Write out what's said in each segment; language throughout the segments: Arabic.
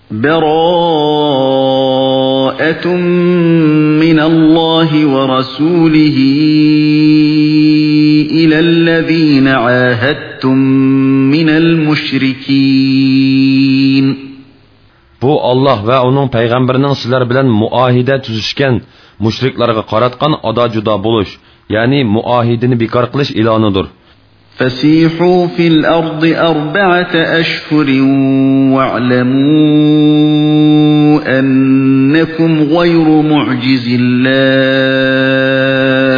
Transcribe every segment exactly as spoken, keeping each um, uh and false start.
براءة من الله ورسوله إلى الذين عاهدتم من المشركين. Bu Allah ve onun peygamberinin sizler bilen muahide tüzüşken müşriklerine qaratqan ada juda buluş, yani muahidini bekar qilish ilanidir. فَسِيحُوا فِي الْأَرْضِ أَرْبَعَةَ أَشْهُرٍ وَاعْلَمُوا أَنَّكُمْ غَيْرُ مُعْجِزِ اللَّهِ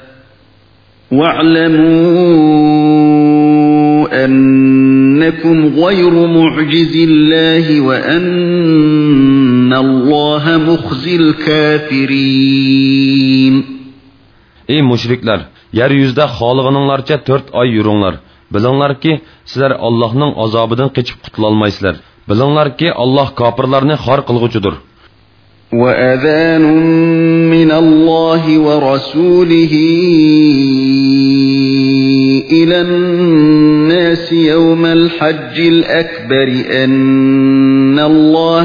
وَاعْلَمُوا أَنَّكُمْ غَيْرُ مُعْجِزِ اللَّهِ وَأَنَّ اللَّهَ مُخْزِي الْكَافِرِينَ. Ey müşrikler! Yeryüzde xalığınlarca dört ay yürünglar. Bilinglar ki sizler Allah'ın azabından keçip qutulalmaysizlar. Bilinglar ki Allah kafirlarni xar qilguchidir. وَأَذَانٌ مِّنَ اللَّهِ وَرَسُولِهِ إِلَى النَّاسِ يَوْمَ الْحَجِّ الْأَكْبَرِ أَنَّ اللَّهَ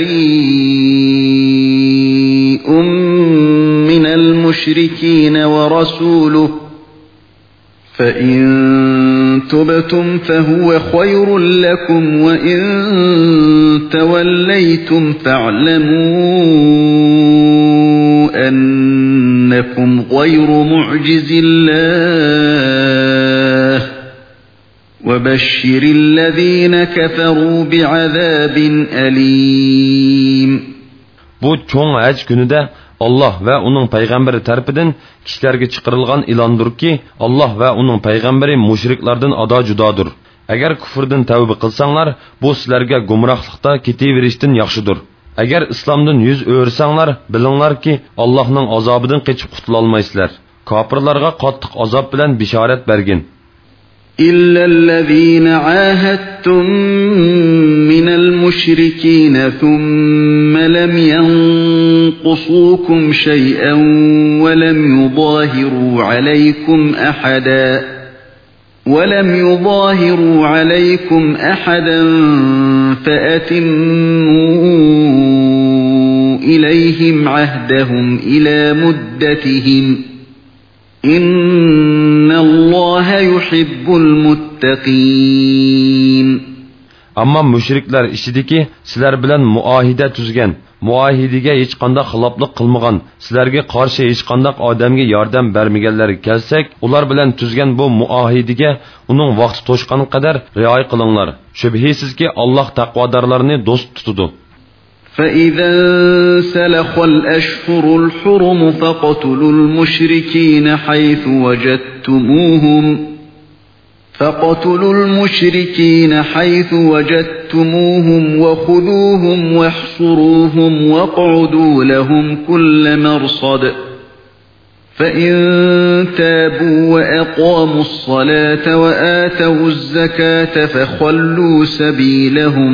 بَرِيءٌ مِّنَ الْمُشْرِكِينَ وَرَسُولُهُ فَإِن تُبْتُمْ فَهُوَ خَيْرٌ لَكُمْ وَإِن تَوَلَّيْتُمْ فَاعْلَمُوا أَنَّكُمْ غَيْرُ مُعْجِزِ اللَّهِ وَبَشِّرِ الَّذِينَ كَفَرُوا بِعَذَابٍ أَلِيمٍ. Bu çoğun hac günüde Allah ve onun peygamberi tarafından kişilerge çıkarılgan ilandır ki Allah ve onun peygamberi müşriklerden ada judadır. Eğer küfürden tövbe kılsanlar bu sizlerge gumrahlıkta ketiverişten yaxşıdır. Eğer İslam'dan yüz öğürsenler bilinglar ki Allah'ın azabından keçip kutulalmaysizlar. Kafirlarga qattiq azab bilen bişaret bergin. إِلَّا الَّذِينَ عَاهَدتُّم مِّنَ الْمُشْرِكِينَ ثُمَّ لَمْ يَنقُصُوكُمْ شَيْئًا وَلَمْ يُظَاهِرُوا عَلَيْكُمْ أَحَدًا وَلَمْ يُظَاهِرُوا عَلَيْكُمْ أَحَدًا فَأَتِمُّوا إِلَيْهِمْ عَهْدَهُمْ إِلَى مُدَّتِهِمْ إِنَّ اللَّهَ يُحِبُّ الْمُتَّقِينَ. Amma müşrikler işidiki sizler bilen muahide tüzgen, muahidige hiç qandaq xilaplık qılmıgan, sizlerge qarşı hiç qandaq adamge yardam bermegenleri kelsek, ular bilen tüzgen bu muahidige onun vaqti toşqan qadar riay qılınlar. Şübhisiz ki Allah taqvadarlarını dost tutudu. فَإِذَا انْسَلَخَ الْأَشْهُرُ الْحُرُمُ فَاقْتُلُوا الْمُشْرِكِينَ حَيْثُ وَجَدتُّمُوهُمْ فَاقْتُلُوا الْمُشْرِكِينَ حَيْثُ وَجَدتُّمُوهُمْ وَخُذُوهُمْ وَاحْصُرُوهُمْ وَاقْعُدُوا لَهُمْ كُلَّ مَرْصَدٍ فَإِن تَابُوا وَأَقَامُوا الصَّلَاةَ وَآتَوُا الزَّكَاةَ فَخَلُّوا سَبِيلَهُمْ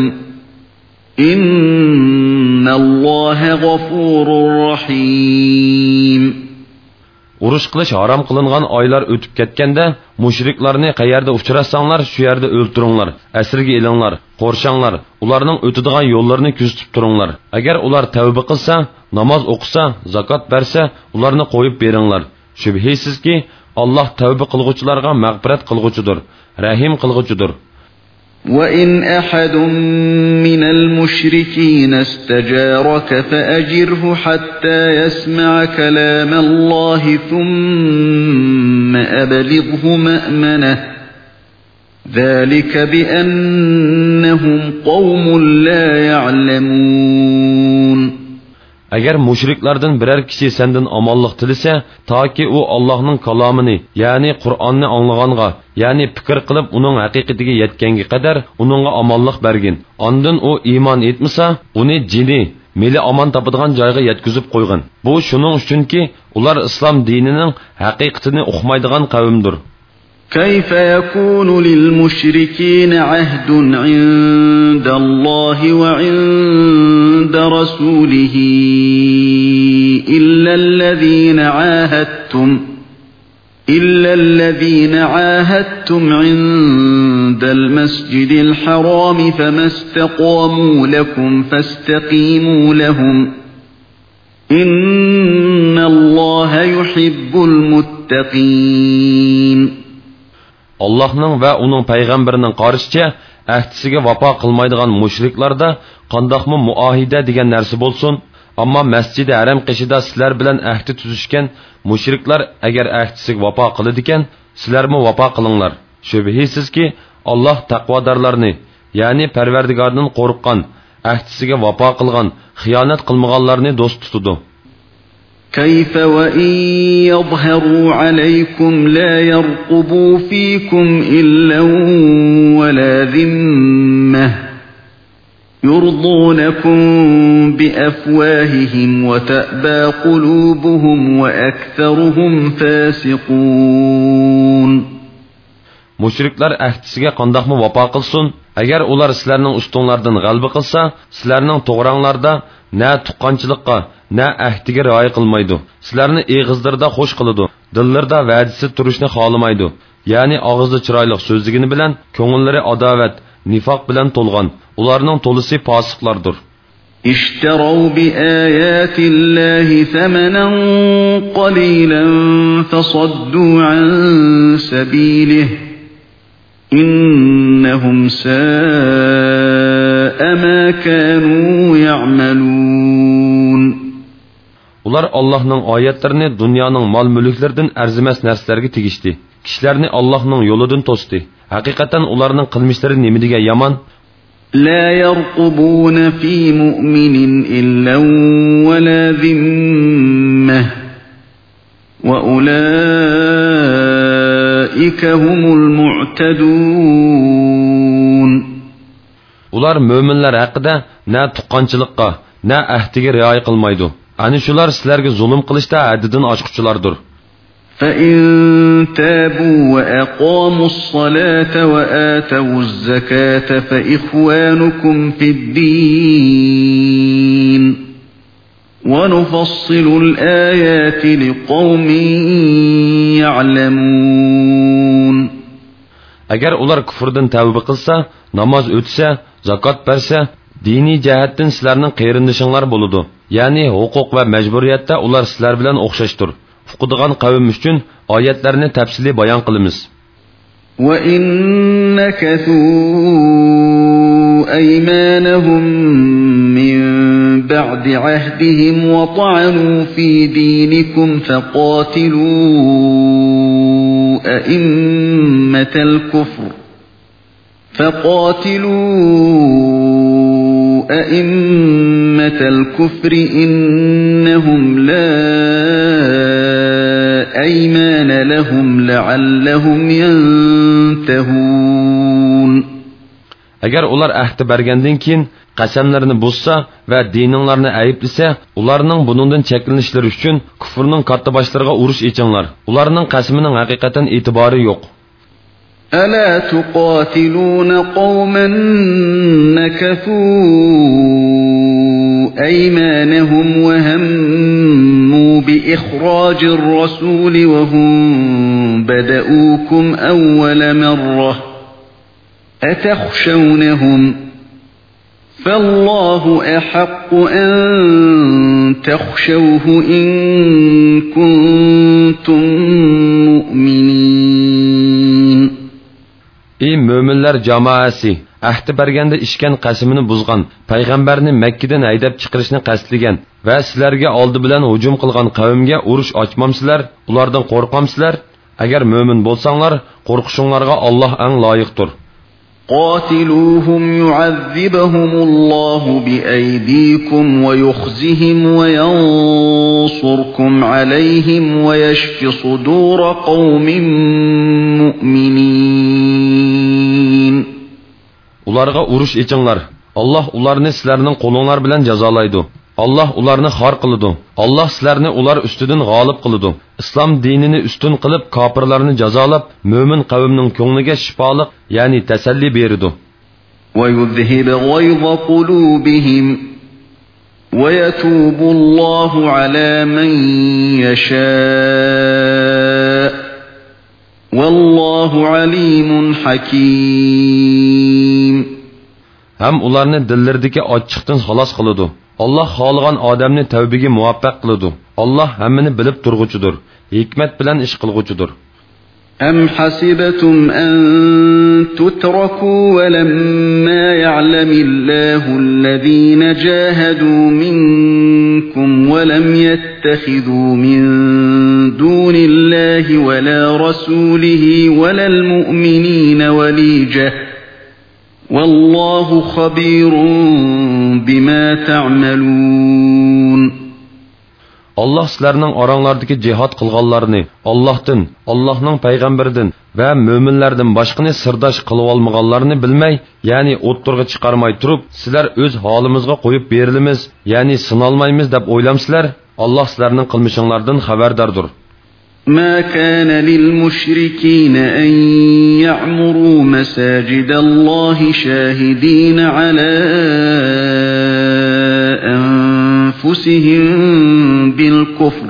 إِنَّ اللَّهَ غَفُورٌ رَحِيمٌ. Uruş qilish haram qilingan oylar o'tib ketganda mushriklarni qayerda uchrasanlar shu yerda o'ltiringlar, asirga elinglar, qo'rshanglar, ularning o'tadigan yo'llarini kuzatib turinglar. Agar ular tavba qilsa, namoz o'qisa, zakot bersa, ularni qo'yib beringlar. Shubhisizki Allah tavba qilguvchilarga mag'firat qilguvchidir, rahim qilguvchidir. وَإِنْ أَحَدٌ مِّنَ الْمُشْرِكِينَ اسْتَجَارَكَ فَأَجِرْهُ حَتَّى يَسْمَعَ كَلَامَ اللَّهِ ثُمَّ أَبْلِغْهُ مَأْمَنَهُ ذَلِكَ بِأَنَّهُمْ قَوْمٌ لَا يَعْلَمُونَ. Agar mushriklardan biror kishi sendan omonlik tilasa, toki u Allohning kalomini, ya'ni Qur'onni anglaganga, ya'ni fikr qilib uning haqiqatiga yetganga qadar uningga omonlik bergin. Ondan u iymon etmasa, uni jini, meli omon topadigan joyga yetkazib qo'ygan. Bu shuning uchunki, ular islom dinining haqiqatini uqmaydigan qavmdir. كيف يكون للمشركين عهد عند الله وعند رسوله إلا الذين عاهدتم إلا الذين عاهدتم عند المسجد الحرام فما استقاموا لكم فاستقيموا لهم إن الله يحب المتقين. Allah'ның və onun peyğəmbərinin qarşıca əhdisiga vəfa qılmaydigan müşriklərdə qandaqmı muahidə degan narsa bolsun. Amma Məscid-i Haram qishida sizlar bilan ahdi tuzishgan mushriklar agar ahdisiga vafo qiladigan, sizlarmi vafo qilinglar. Shubhisizki, Alloh taqvodorlarni, ya'ni Parvardigordan qo'rqqan, ahdisiga vafo qilgan, xiyonat qilmaganlarni do'st tutadi. كيف وإن يظهروا عليكم لا يرقبوا فيكم إلا ولا ذمة يرضونكم بأفواههم وتأبى قلوبهم وأكثرهم فاسقون. Müşrikler ahdisiga qandaqmı vafo qilsin? Agar ular sizlarning ustunlardan g'alaba qilsa, sizlarning to'g'ranglarda na tuqqanchilikqa, na ahdiga rioya qilmaydi. Sizlarni eg'izlarda xo'sh qiladi, dillarda va'dasi turishni xohlamaydi. Ya'ni og'izda chiroyli so'zligini bilan ko'ngillari adovat, nifoq bilan to'lgan. Ularning to'lisi fosiqlardir. اشتروا بآيات الله ثمنا قليلا فصدوا عن سبيله إنهم ساء ما كانوا يعملون. Ular Allah'ның ayetlerini dünyanın mal mülüklerden arzimas narsalarga tegishdi. Kişilerini Allah'ның yoludan to'sdi. Haqiqatan ularning qilmishlari nimidiga yaman. لا يرقبون في مؤمن إلا ولا ذمة وأولئك هم المعتدون. Ular müminler hakkında ne tuqqanchilikqa, ne ahdiga rioya qilmaydi. Ani shular sizlarga zulm qilishda haddidan oshquchilardir. فإن تابوا وأقاموا الصلاة وآتوا الزكاة فإخوانكم في الدين ونفصل الآيات لقوم يعلمون. Agar ular kufrdan tavba qilsa, namoz o'tsa, zakot bersa, diniy jihatdan sizlarning qeyrindishinglar bo'ladi. Ya'ni huquq va majburiyatda ular sizlar bilan o'xshashdir. Fuqdigan qavm uchun oyatlarni tafsili bayon qilamiz. Wa innakathu aymanahum min ba'di ahdihim wa ta'anu fi dinikum faqatilu a'immatal kufr faqatilu a'immatal kufri innahum la أيمان لهم لعلهم ينتهون. Agar ular ahdi bergandan keyin qasamlarni buzsa va dininglarni ayıplasa, ularning bunundan cheklanishlari uchun kufrning katta boshlariga urush echinglar. Ularning qasamining haqiqatan e'tibori yo'q. ألا تقاتلون قوما نكثوا أيمانهم وهموا بإخراج الرسول وهم بدؤوكم أول مرة أتخشونهم فالله أحق أن تخشوه إن كنتم مؤمنين. Ey müminler cemaasi, ahdi berganda ishkan qasimini buzgan, payg'ambarni Makkadan haydab chiqarishni qasdlagan va sizlarga oldi bilan hujum qilgan qavmga urush ochmamsizlar, ulardan qo'rqamsizlar? Agar mu'min bo'lsanglar, qo'rqishinglarga Alloh eng loyiqdir. قاتلوهم يعذبهم الله بأيديكم ويخزهم وينصركم عليهم ويشف صدور قوم مؤمنين. Ularga urush echinglar. Alloh ularni sizlarning qo'linglar bilan jazolaydi. Allah ularni xor qiladi. Allah sizlarni ular ustidan g'olib qiladi. Islom dinini ustun qilib kofirlarni jazolab, mo'min qavmning ko'ngliga shifolik, ya'ni tasalli beradi. Va yuzhib ghayza qulubihim va yatubu Allohu ala man yasha والله عليم حكيم. Ham ularni dillardagi ochiqdan xalos qiladi. Alloh xohlagan odamni tavbaga muvaffaq qiladi. Alloh hammani bilib turg'uchidir, hikmat bilan ish qilg'uchidir. أم حسبتم أن تتركوا ولما يعلم الله الذين جاهدوا منكم ولم يتخذوا من دون الله ولا رسوله ولا المؤمنين وليجة والله خبير بما تعملون. Allah sizlarning oranglardagi jihad qilganlarni Allohdan, Allohning payg'ambaridan va mo'minlardan boshqani sirdosh qilib olmaganlarni bilmay, ya'ni o'ttirga chiqarmay turib, sizlar o'z holimizga qo'yib berilamiz, ya'ni sinolmaymiz deb o'ylamsizlar. Alloh sizlarning qilmishinglardan xabardordir. ما كان للمشركين أن يعمروا مساجد الله شاهدين على أنفسهم بالكفر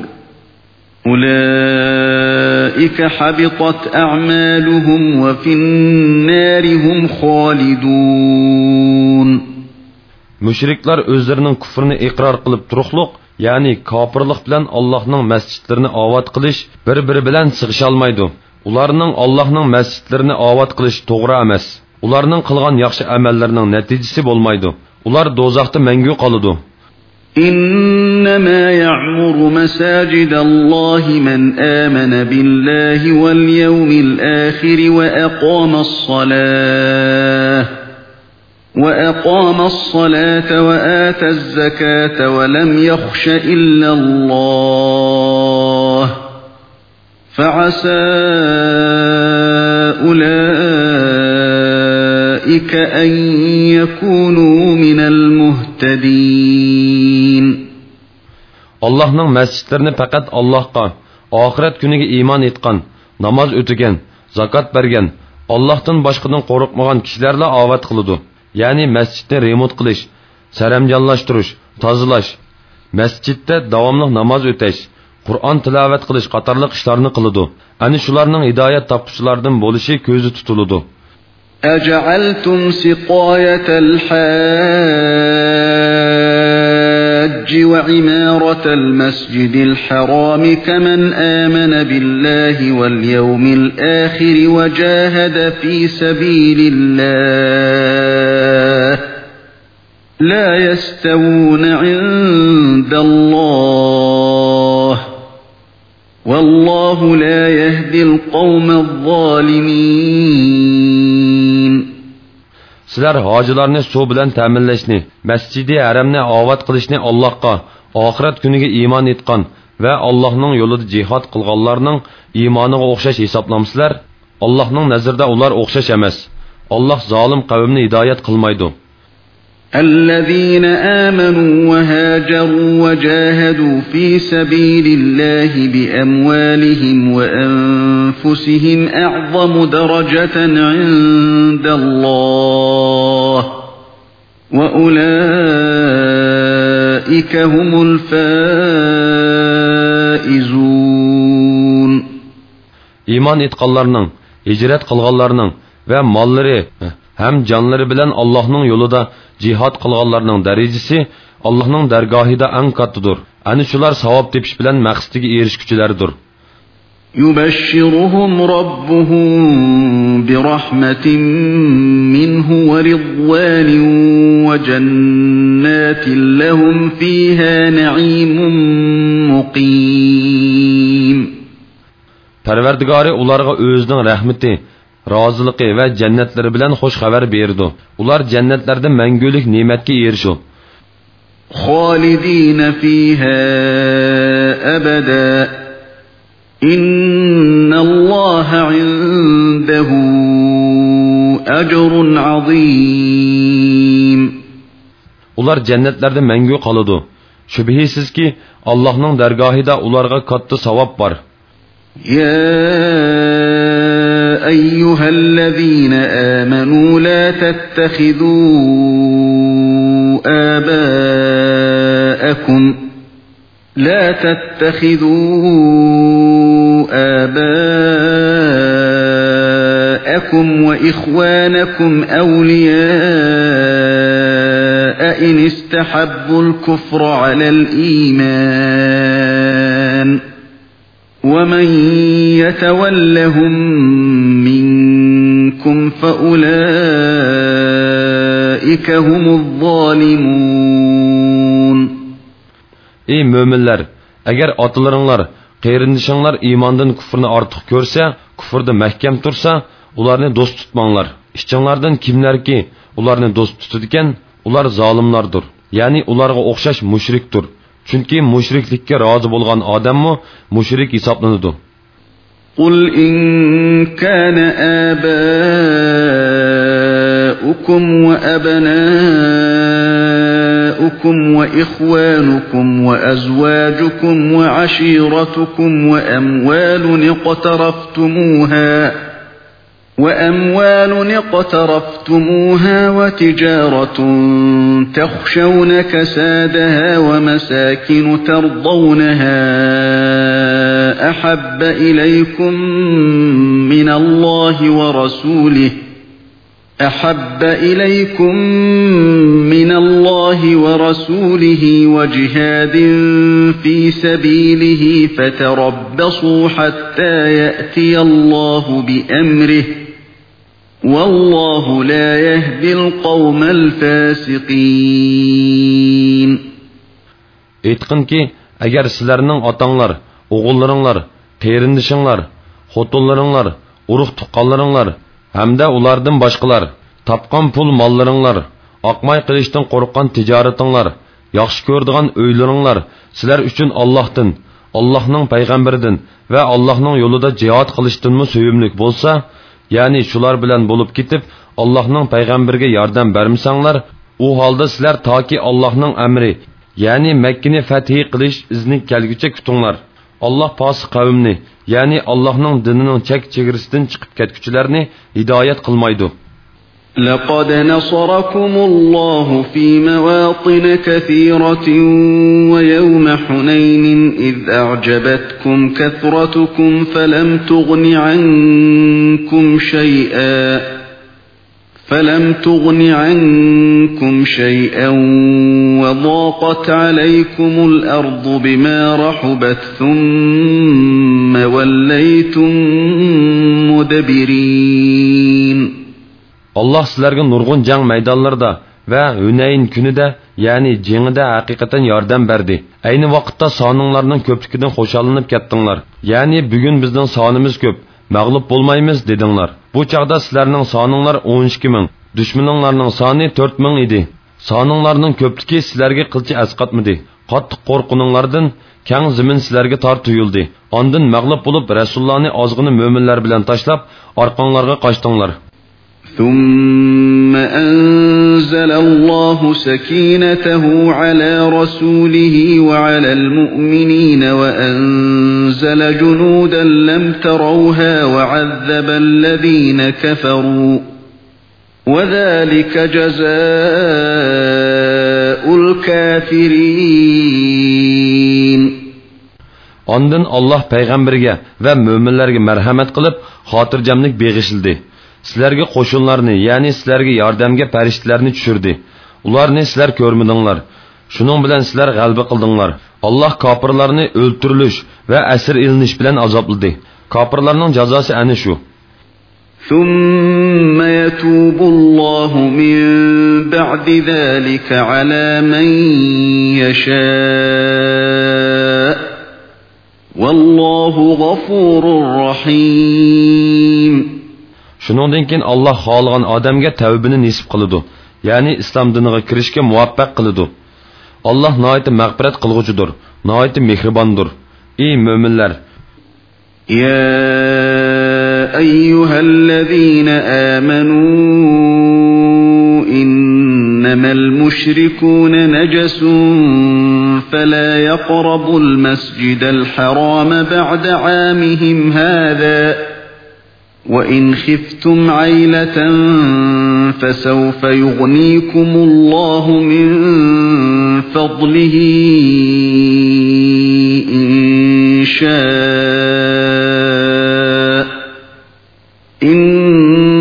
أولئك حبطت أعمالهم وفي النار هم خالدون. Müşrikler özlerinin küfrünü ikrar kılıp turuqluq, yani kapırlık bilen Allah'ның mescitlerini avat kılış bir-biri bilen sıkışalmaydı. Ularının Allah'ның mescitlerini avat kılış doğru emas. Ularının kılgan yaxşı amellerinin neticesi bolmaydı. Ular dozaqda mengü kalıdı. إنما يعمر مساجد الله من آمن بالله واليوم الآخر وأقام الصلاة وأقام الصلاة وآتى الزكاة ولم يخش إلا الله فعسى أولئك أن يكونوا من المهتدين. Allah'ның mescitlerini fakat Allah'a, ahiret günüge iman etkan, namaz ötügen, zakat bergen, Allah'tan başkadan korkmagan kişilerle avat kılıdı. Yani mescitte remont qilish, saramjonlashtirish, tozalash, masjidda davomli namoz o'tash, Qur'on tilovat qilish qatorliq ishlarni qiladi. Ani shularning hidoyat topquchilardan bo'lishi ko'zi tutiladi. أجعلتم سقاية الحاج وعمارة المسجد الحرام كمن آمن بالله واليوم الآخر وجاهد في سبيل الله لا يستوون عند الله والله لا يهدي القوم الظالمين. Sizlar hojilarni suv bilan ta'minlashni, masjidi haramni ovat qilishni Allohga, oxirat kuniga iymon etgan va Allohning yo'lida jihad qilganlarning iymoniga o'xshash hisoblamsizlar. Allohning nazarida ular o'xshash emas. Alloh zolim qavmni hidoyat qilmaydi. الذين آمنوا وهاجروا وجاهدوا في سبيل الله بأموالهم وأنفسهم أعظم درجة عند الله وأولئك هم الفائزون. İman etqanlarning, hicret qilganlarning va mollari ham jonlari bilan Allohning yo'lida jihad qilganlarning darajasi Allohning dargohida eng kattadir. Ani shular savob tepish bilan maqsadiga erishguchilardir. يبشرهم ربهم برحمة منه ورضوان وجنات لهم فيها نعيم مقيم. Parvardigori ularga o'zining rahmati, roziligi va jannatlari bilan xush xabar berdi. Ular jannatlarda mangulik ne'matga erishdi. خالدين فيها أبدا إن الله عنده أجر عظيم. Ular jannatlarda mangu qoladi. Shubhisizki Allohning dargohida ularga katta savob bor. يا أيها الذين آمنوا لا تتخذوا آباءكم لا تتخذوا آباءكم أبناءكم وإخوانكم أولياء إن استحبوا الكفر على الإيمان ومن يتولهم منكم فأولئك هم الظالمون. Ey müminler, eğer atalarınlar, qeyrindişinlar imandan küfrünü artıq görse, küfrde məhkəm tursa, ularını dost tutmanlar. İşçinlardan kimler ki, ularını dost tutudiken, ular zalimlardır. Yani ularga oxşaş müşriktir. Çünkü müşriklikке razı bolgan adamı müşrik hesaplanıdı. قُلْ إِنْ كَانَ آبَاؤُكُمْ وَأَبْنَاؤُكُمْ وَإِخْوَانُكُمْ وَأَزْوَاجُكُمْ وَعَشِيرَتُكُمْ وَأَمْوَالٌ اقْتَرَفْتُمُوهَا وَأَمْوَالٌ اقْتَرَفْتُمُوهَا وَتِجَارَةٌ تَخْشَوْنَ كَسَادَهَا وَمَسَاكِنُ تَرْضَوْنَهَا أَحَبَّ إِلَيْكُمْ مِنَ اللَّهِ وَرَسُولِهِ أَحَبَّ إِلَيْكُمْ مِنَ اللَّهِ وَرَسُولِهِ وَجِهَادٍ فِي سَبِيلِهِ فَتَرَبَّصُوا حَتَّى يَأْتِيَ اللَّهُ بِأَمْرِهِ وَاللَّهُ لَا يَهْدِي الْقَوْمَ الْفَاسِقِينَ. Aytqin ki, agar sizlarning otanglar, o'g'illaringlar, qerindishinglar, xotinlaringlar, urug' tuqqanlaringlar hamda ulardan boshqalar topgan pul mollaringlar, oqmay qilishdan qo'rqqan tijoratinglar, yaxshi ko'radigan uylaringlar sizlar uchun Allohdan, Allohning payg'ambaridan va Allohning yo'lida jihad qilishdanmi suyumlik bo'lsa, ya'ni shular bilan bo'lib ketib Allohning payg'ambariga yordam bermasanglar, u holda sizlar toki Allohning amri, ya'ni Makkani fathi qilish izni kelguncha kutinglar. Allah pası qavmni, ya'ni Allohning dinining chek chegarasidan chiqib ketguchilarni hidoyat qilmaydi. لقد نصركم الله في مواطن كثيرة ويوم حنين إذ أعجبتكم كثرتكم فلم تغن عنكم شيئا فلم تغن عنكم شيئا وضاقت عليكم الأرض بما رحبت ثم وليتم مدبرين. Allah sizlarga nurg'un jang maydonlarida va Hunayn kunida, ya'ni jangida haqiqatan yordam berdi. Ayni vaqtda soninglarning ko'pligidan xo'shallanib ketdinglar. Ya'ni bugun bizning sonimiz ko'p, mag'lub bo'lmaymiz dedinglar. Bu chaqda sizlarning soninglar o'n ikki ming, dushmaninglarning soni to'rt ming edi. Soninglarning ko'pligi sizlarga qilchi asqatmadi. Qattiq qo'rquninglardan keng zamin sizlarga tor tuyuldi. Ondan mag'lub bo'lib Rasulullohni ozg'ini mo'minlar bilan tashlab, orqanglarga qochtinglar. ثم أنزل الله سكينته على رسوله وعلى المؤمنين وأنزل جنودا لم تروها وعذب الذين كفروا وذلك جزاء الكافرين. Ondan Allah peygamberge ve müminlerge merhamet kılıp hatırcamlık beğişildi. Sizlerge qo'shinlarni, ya'ni sizlarga yordamga farishtalarni tushirdi. Ularni sizlar ko'rmadinglar. Shuning bilan sizlar g'alaba qildinglar. Alloh kofirlarni o'ltirilish va asir ilinish bilan azobladi. Kofirlarning jazosi ana shu. ثم يتوب الله من بعد ذلك على من يشاء والله غفور رحيم. Shuningdan keyin Alloh xohlagan odamga tavbini nisib qiladi, ya'ni islom diniga kirishga muvaffaq qiladi. Alloh nihoyat mag'firat qilg'uchidir, nihoyat mehribondir. Ey mo'minlar, ya ayyuhallazina amanu innamal mushrikuna najasun fala yaqrabul masjidal harama ba'da 'amihim hadha وَإِنْ خِفْتُمْ عَيْلَةً فَسَوْفَ يُغْنِيكُمُ اللَّهُ مِنْ فَضْلِهِ إِنْ شَاءَ إِنَّ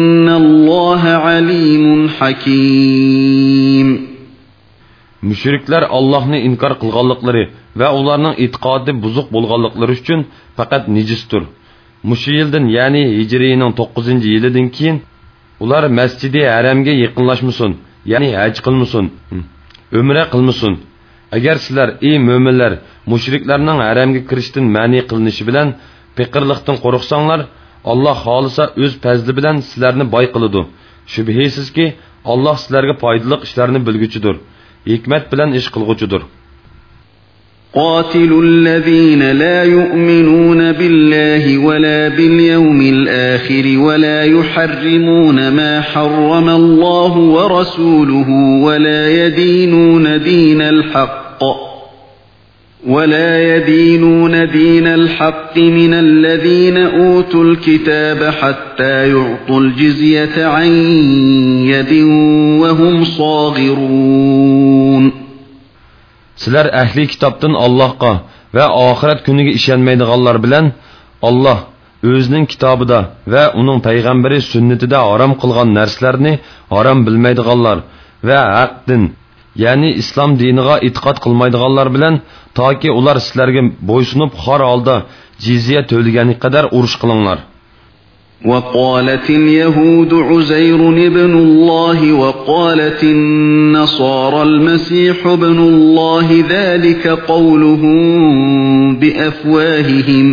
حكيم. Müşrikler Allah'ını inkar kılganlıkları ve onların itiqadi buzuk bulganlıkları üçün fakat nicistir. Muşu yıldan yani Hicri'nin dokuzuncu yılıdan keyin ular Mescid-i Haramga yaqinlashmasin, yani haj qilmasin, umra qilmasin. Agar sizlar ey mo'minlar mushriklarning haramga kirishdan ma'ni qilinishi bilan fiqirlikdan qo'rqsanglar, Alloh xolisa o'z fazli bilan sizlarni boy qiladi. Shubhisizki Alloh sizlarga foydali ishlarni bilguchidir, hikmat bilan ish qilguchidir. قاتلوا الذين لا يؤمنون بالله ولا باليوم الآخر ولا يحرمون ما حرم الله ورسوله ولا يدينون دين الحق ولا يدينون دين الحق من الذين أوتوا الكتاب حتى يعطوا الجزية عن يد وهم صاغرون. Sizlar ahli kitobdan Allohga va oxirat kuniga ishonmaydiganlar bilan Alloh o'zining kitobida va uning payg'ambari sunnatida harom qilgan narsalarni harom bilmaydiganlar va haqdin, ya'ni islom diniga e'tiqod qilmaydiganlar bilan toki ular sizlarga bo'ysunib xor holda jizya to'lagani qadar urush qilinglar. وقالت اليهود عزير ابن الله وقالت النصارى المسيح ابن الله ذلك قولهم بأفواههم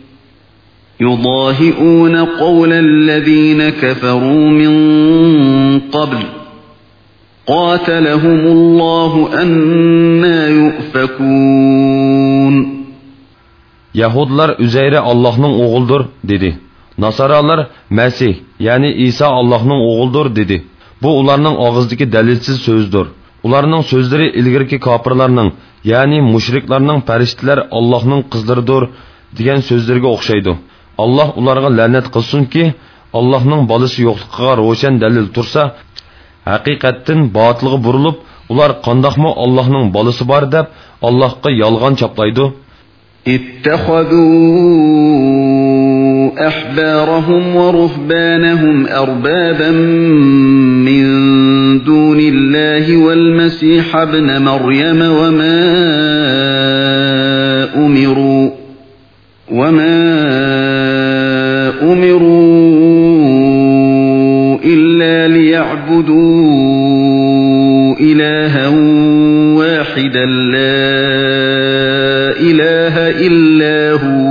يضاهئون قول الذين كفروا من قبل قاتلهم الله أنى يؤفكون. Yahudlar Üzeyre Allah'ın oğuldur dedi. Nasaralar Mesih yani İsa Allah'ның oğuldur dedi. Bu ularning og'izdagi dalilsiz so'zdir. Ularning so'zlari ilgirki kofirlarning, ya'ni mushriklarning farishtalar Allohning qizlaridir degan so'zlarga o'xshaydi. Alloh ularga la'nat qilsinki, Allohning bolasi yo'qligiga ro'shan dalil tursa, haqiqatdan botilga burilib, ular qandoqmi Allohning bolasi bor deb Allohga yolg'on chaplaydi. اتخذوا أحبارهم ورهبانهم أربابا من دون الله والمسيح ابن مريم وما أمروا وما أمروا إلا ليعبدوا إلها واحدا لا إله إلا هو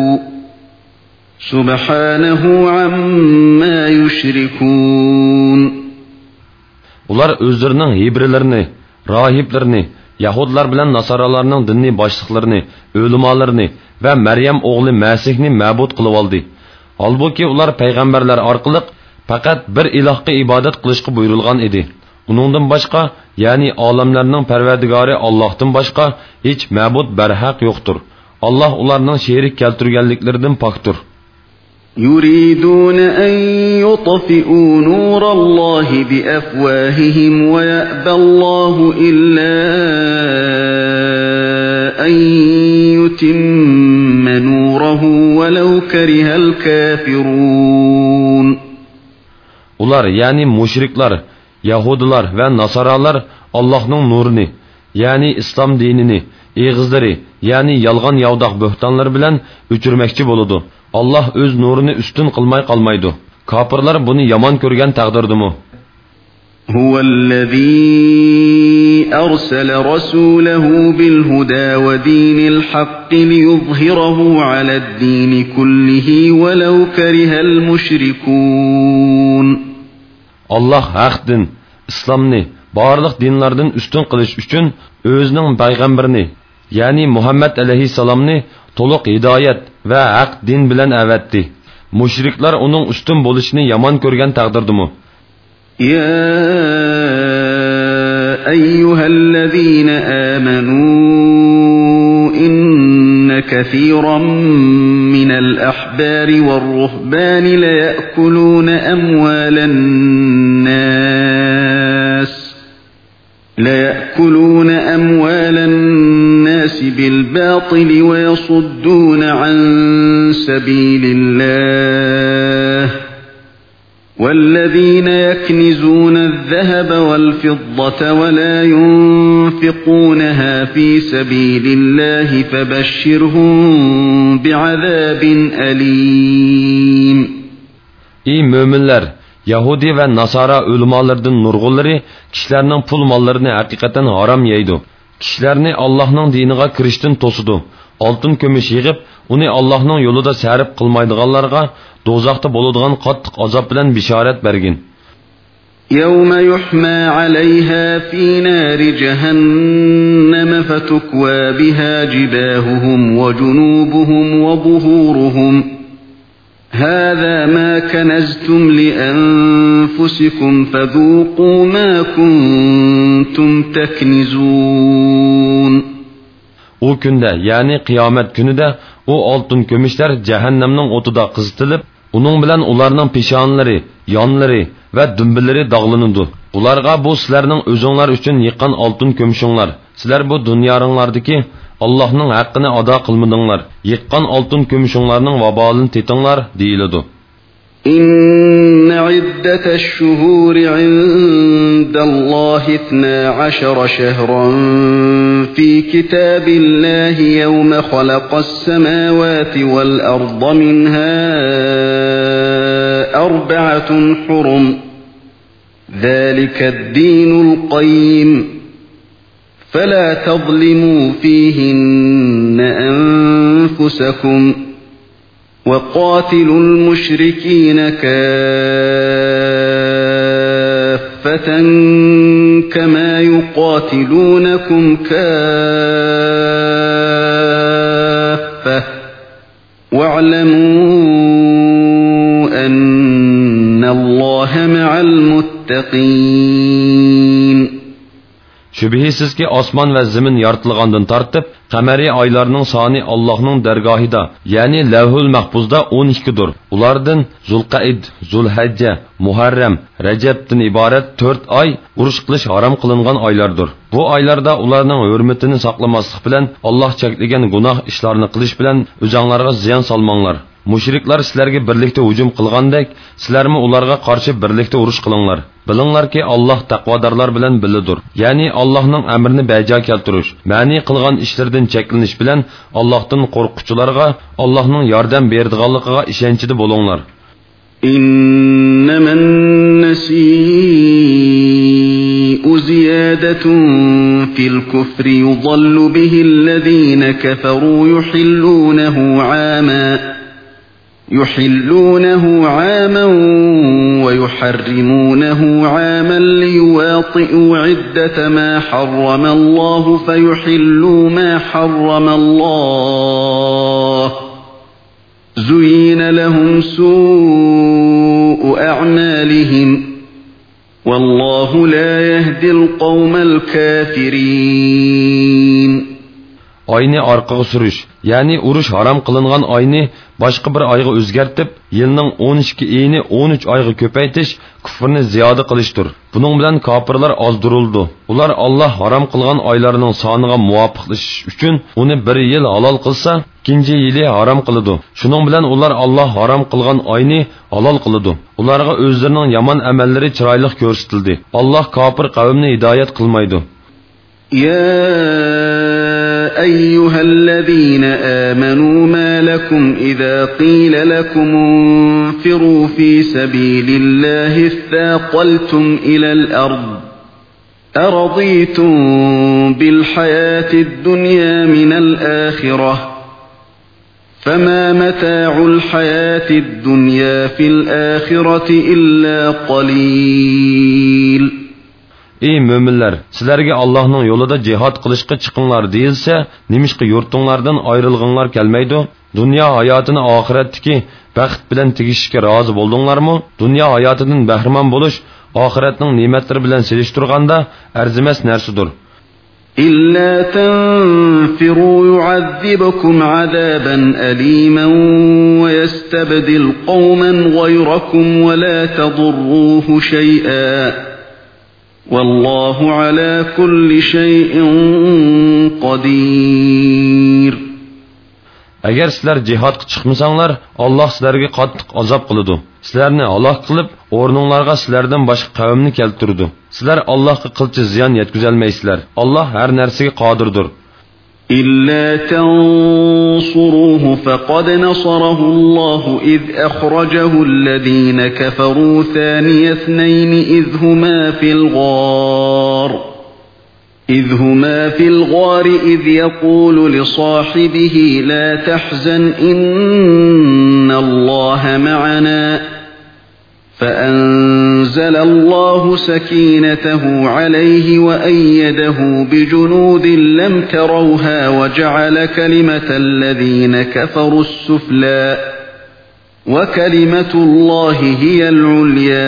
سبحانه عما يشركون. Ular özlerinin Hebrilerini, rahiplerini, Yahudlar bilen Nasaralarının dinni başlıklarını, ölümalarını ve Meryem oğlu Mesihni mabud kılıp aldı. Halbuki ular peygamberler arkalık fakat bir ilahka ibadet kılışkı buyurulgan idi. Onundan başka, yani alemlerinin perverdigarı Allah'tan başka hiç mabud berhak yoktur. Allah onlarının şerik keltürgenliklerden paktır. يريدون أن يطفئوا نور الله بأفواههم ويأبى الله إلا أن يتم نوره ولو كره الكافرون. Ular yani müşrikler, Yahudiler ve Nasaralar Allah'ın nurunu, yani İslam dinini, eğizleri, yani yalgan yavdak böhtanlar bilen öçürmekçi boludu. Allah öz nurunu üstün kılmay kalmaydı. Kapırlar bunu yaman körgen taqdirdi mu? Huvellezî ersele rasûlehu bilhudâ ve dînil haqqi liyuzhirahu ale'd-dîni kullihi velev kerihel müşrikûn. Allah haqdin, İslamni, barlıq dinlardan üstün kılış üçün özünün peygamberini, yani Muhammed aleyhisselamni toluq hidayet ve haq din bilen əvətdi. Müşrikler onun üstün bolışını yaman körgen taqdirdi mu? Ya eyyühellezîne âmenû inne kethîran minel ahbâri ve'r-ruhbâni leye'kulûne emvâlen nâs لَيَأْكُلُونَ أَمْوَالَ النَّاسِ بِالْبَاطِلِ وَيَصُدُّونَ عَن سَبِيلِ اللَّهِ والذين يكنزون الذهب والفضة ولا ينفقونها في سبيل الله فبشرهم بعذاب أليم. Ey müminler, Yahudi ve Nasara ulamalardan nurgulları kişilerinin pul mallarını hakikaten haram yeydi. Kişilerini Allah'ın dinine kiriştin tosudu. Altın kömüş yığıp, onu Allah'ın yolunda sərif kılmaydıganlarga dozaqda boluduğun qattiq azap bilen bişaret bergin. يَوْمَ يُحْمَى عَلَيْهَا فِي نَارِ جَهَنَّمَ فَتُكْوَى بِهَا جِبَاهُهُمْ وَجُنُوبُهُمْ وَظُهُورُهُمْ هَذَا مَا كَنَزْتُمْ لِأَنفُسِكُمْ فَذُوقُوا مَا كُنْتُمْ تَكْنِزُونَ. O günde, yani kıyamet günü de o altın kömüşler cehennemnin otuda kızıtılıp, onun bilen ularının pişanları, yanları ve dümbülleri dağlanıdı. Ularga bu sizlerinin özünler için yıkan altın kömüşünler. Sizler bu dünyalarındaki Allah'ın hakkını ada kılmadınlar. Yıkan altın kömüşünlerinin vabalını tetinler deyildi. إن عدة الشهور عند الله اثنا عشر شهرا في كتاب الله يوم خلق السماوات والأرض منها أربعة حرم ذلك الدين القيم فلا تظلموا فيهن أنفسكم وقاتلوا المشركين كافة كما يقاتلونكم كافة واعلموا أن الله مع المتقين. Şübihisiz ki osman ve zemin yaratılgandan tartıp, qamari aylarının sani Allah'ın dergahida, yani Levhul Mahfuzda on ikkidir. Ulardan Zulqaid, Zulhecce, Muharrem, Recep'ten ibaret dört ay uruş qilish haram qilingan aylardır. Bu aylarda ularning hurmatini saqlamaslik bilan Allah cheklagan gunoh ishlarini qilish bilan o'zinglarga ziyon solmanglar. Mushriklar sizlarga birlikda hujum qilgandek, sizlarmi ularga qarshi birlikda urush qilinglar. Bilinglarki Allah taqvodorlar bilan bilidir. Ya'ni Allohning amrini bajo keltirish, ma'ni qilgan ishlardan cheklanish bilan Allohdan qo'rquvchilarga Allohning yordam berdiganligiga ishonchida bo'linglar. إنما النسيء زيادة في الكفر يضل به الذين كفروا يحلونه عاما يحلونه عاما ويحرمونه عاما ليواطئوا عدة ما حرم الله فيحلوا ما حرم الله زين لهم سوء أعمالهم والله لا يهدي القوم الكافرين. Ayni orqaga surish, ya'ni urush haram qilingan oyni boshqa bir oyga o'zgartib, yilning o'n ikki oyini o'n uch oyga ko'paytirish kufrni ziyoda qilishdir. Buning bilan kofirlar ozdirildi. Ular Alloh harom qilgan oylarning soniga muvofiqlashish uchun uni bir yil halol qilsa, ikkinchi yili harom qiladi. Shuning bilan ular Alloh harom qilgan oyni halol qiladi. Ularga o'zlarining yomon amallari chiroyli ko'rsatildi. Alloh kofir qavmni hidoyat qilmaydi. يا أيها الذين آمنوا ما لكم إذا قيل لكم انفروا في سبيل الله اثاقلتم إلى الأرض أرضيتم بالحياة الدنيا من الآخرة فما متاع الحياة الدنيا في الآخرة إلا قليل. Ey müminler, sizlerge Allah'ın yolunda cihad qilishga chiqinglar deyilse, nimishqa yurtinglardan ayrılgınlar kelmeydi? Dünya hayatını ahiretdeki baxt bilan tegishishga rozi bo'ldinglarmi? Dünya hayotidan bahramon bo'lish oxiratning ne'matlari bilan selishtirganda arzimas narsadir. إلا تنفروا يعذبكم عذابا أليما ويستبدل قوما غيركم ولا تضروه شيئا والله على كل شيء قدير. Agar sizlar jihodga chiqmasanlar, Alloh sizlarga qattiq azob qiladi. sizlarni halok qilib, o'rninglarga sizlardan boshqa qavmni keltirdi. Sizlar Allohga qilchi ziyon yetkazolmaysizlar. Alloh har narsaga qodirdir. إلا تنصروه فقد نصره الله إذ أخرجه الذين كفروا ثاني اثنين إذ هما في الغار إذ هما في الغار إذ يقول لصاحبه لا تحزن إن الله معنا فأنزل الله سكينته عليه وأيده بجنود لم تروها وجعل كلمة الذين كفروا السفلى وكلمة الله هي العليا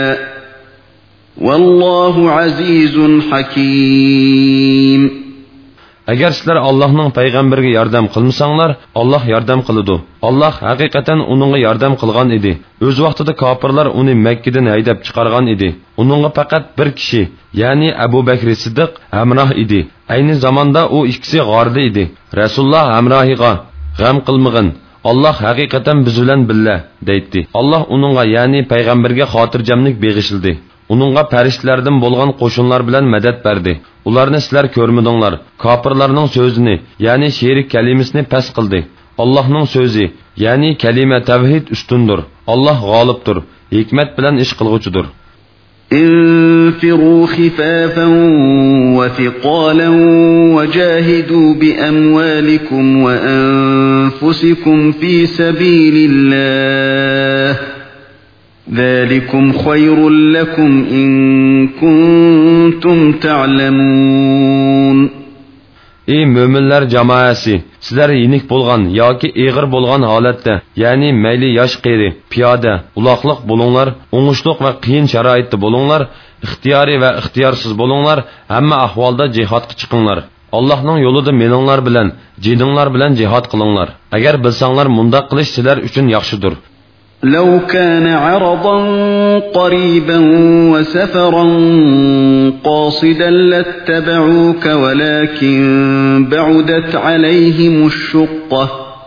والله عزيز حكيم. Agar sizlar Allohning payg'ambariga yordam qilmasanlar, Alloh yordam qiladi. Alloh haqiqatan uningga yordam qilgan edi. O'z vaqtida kofirlar uni Makka dan haydab chiqargan edi. Uningga faqat bir kishi, ya'ni Abu Bakr Siddiq hamroh edi. Ayni zamonda u ikkisi g'orda edi. Rasululloh hamrohiga g'am qilmag'in. Alloh haqiqatan biz bilan billa deydi. Alloh uningga, ya'ni payg'ambarga xotirjamlik beg'ishildi. Uningga farishtalardan bo'lgan qo'shinlar bilan madad berdi. Ularni sizlar ko'rmadinglar. Kofirlarning so'zini, ya'ni sherik kalimasini pas qildi. Allohning so'zi, ya'ni kalima tavhid ustundir. Alloh g'olibdir, hikmat bilan ish qilg'uchidir. انفروا خفافا وثقالا وجاهدوا بأموالكم وأنفسكم في سبيل الله ذلكم خير لكم إن كنتم تعلمون. Ey müminler cemaati, sizler yenik bolgan yoki egir bolgan holatda, ya'ni mayli yosh qeri, piyoda, uloqliq bo'linglar, o'ngishliq va qiyin sharoitda bo'linglar, ixtiyoriy va ixtiyorsiz bo'linglar, hamma ahvolda jihodga chiqinglar. Allohning yo'lida meninglar bilan, jininglar bilan jihod qilinglar. Agar bilsanglar mundaq qilish sizlar uchun yaxshidir. لو كان عرضا قريبا وسفرا قاصدا لاتبعوك ولكن بعدت عليهم الشقة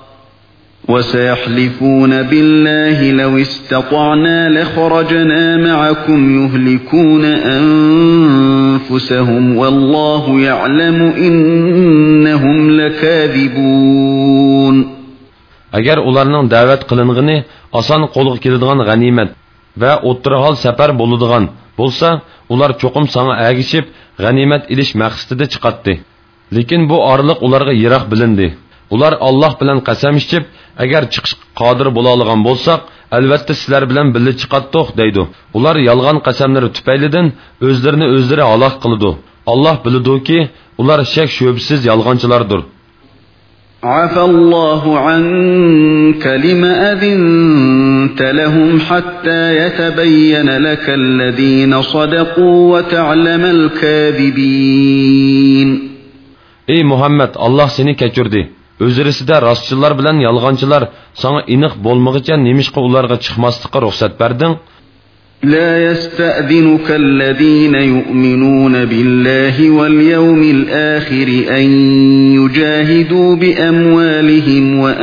وسيحلفون بالله لو استطعنا لخرجنا معكم يهلكون أنفسهم والله يعلم إنهم لكاذبون. Agar ularning da'vat qilingani oson qo'lga keladigan g'animat va o'ttirahol safar bo'ladigan bo'lsa, ular cho'qim sana agishib g'animat ilish maqsadida chiqatdi. Lekin bu orliq ularga yiroq bilindi. Ular Alloh bilan qasam ichib, agar chiqish qodir bo'la olgan bo'lsak, albatta sizlar bilan birga chiqatdiq deydi. Ular yolg'on qasamlari tufaylidan o'zlarini o'zlari halok qildi. Alloh biladi-ki, ular shak shubsiz yolg'onchilardir. عفى الله عنك لما أذنت لهم حتى يتبين لك الذين صدقوا وتعلم الكاذبين. Ey Muhammed, Allah seni keçirdi. Özürisida rastçılar bilan yalğancılar sana iniq bolmagıcha nemişqa ularga chiqmaslikqa ruxsat berding? لا يستأذنك الذين يؤمنون بالله واليوم الآخر أن يجاهدوا بأموالهم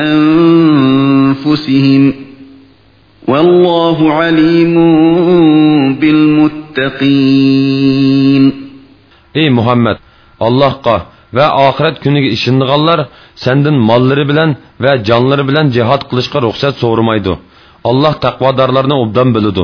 وأنفسهم والله عليم بالمتقين. Ey Muhammed, Allahqa ve ahiret günüge işindiğanlar senden malları bilen ve canları bilen cihad kılışqa ruxsat soğurmaydı. Allah takvadarlarını obdan bilidu.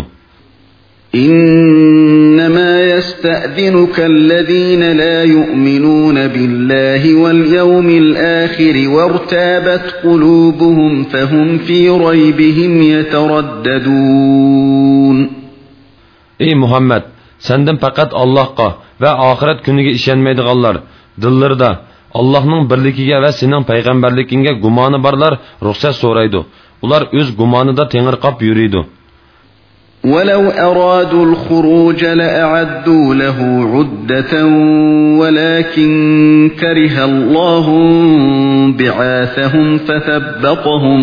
إنما يستأذنك الذين لا يؤمنون بالله واليوم الآخر وارتابت قلوبهم فهم في ريبهم يترددون. Ey Muhammed, senden fakat Allah'a ve ahiret günüge işenmeydiğanlar, dillerinde Allah'ın birlikiga ve senin peygamberlikinge gumanı barlar ruhsat soraydı. Ular öz gumanıda tengirqap yürüydü. ولو أرادوا الخروج لأعدوا له عدة ولكن كره الله بعاثهم فثبطهم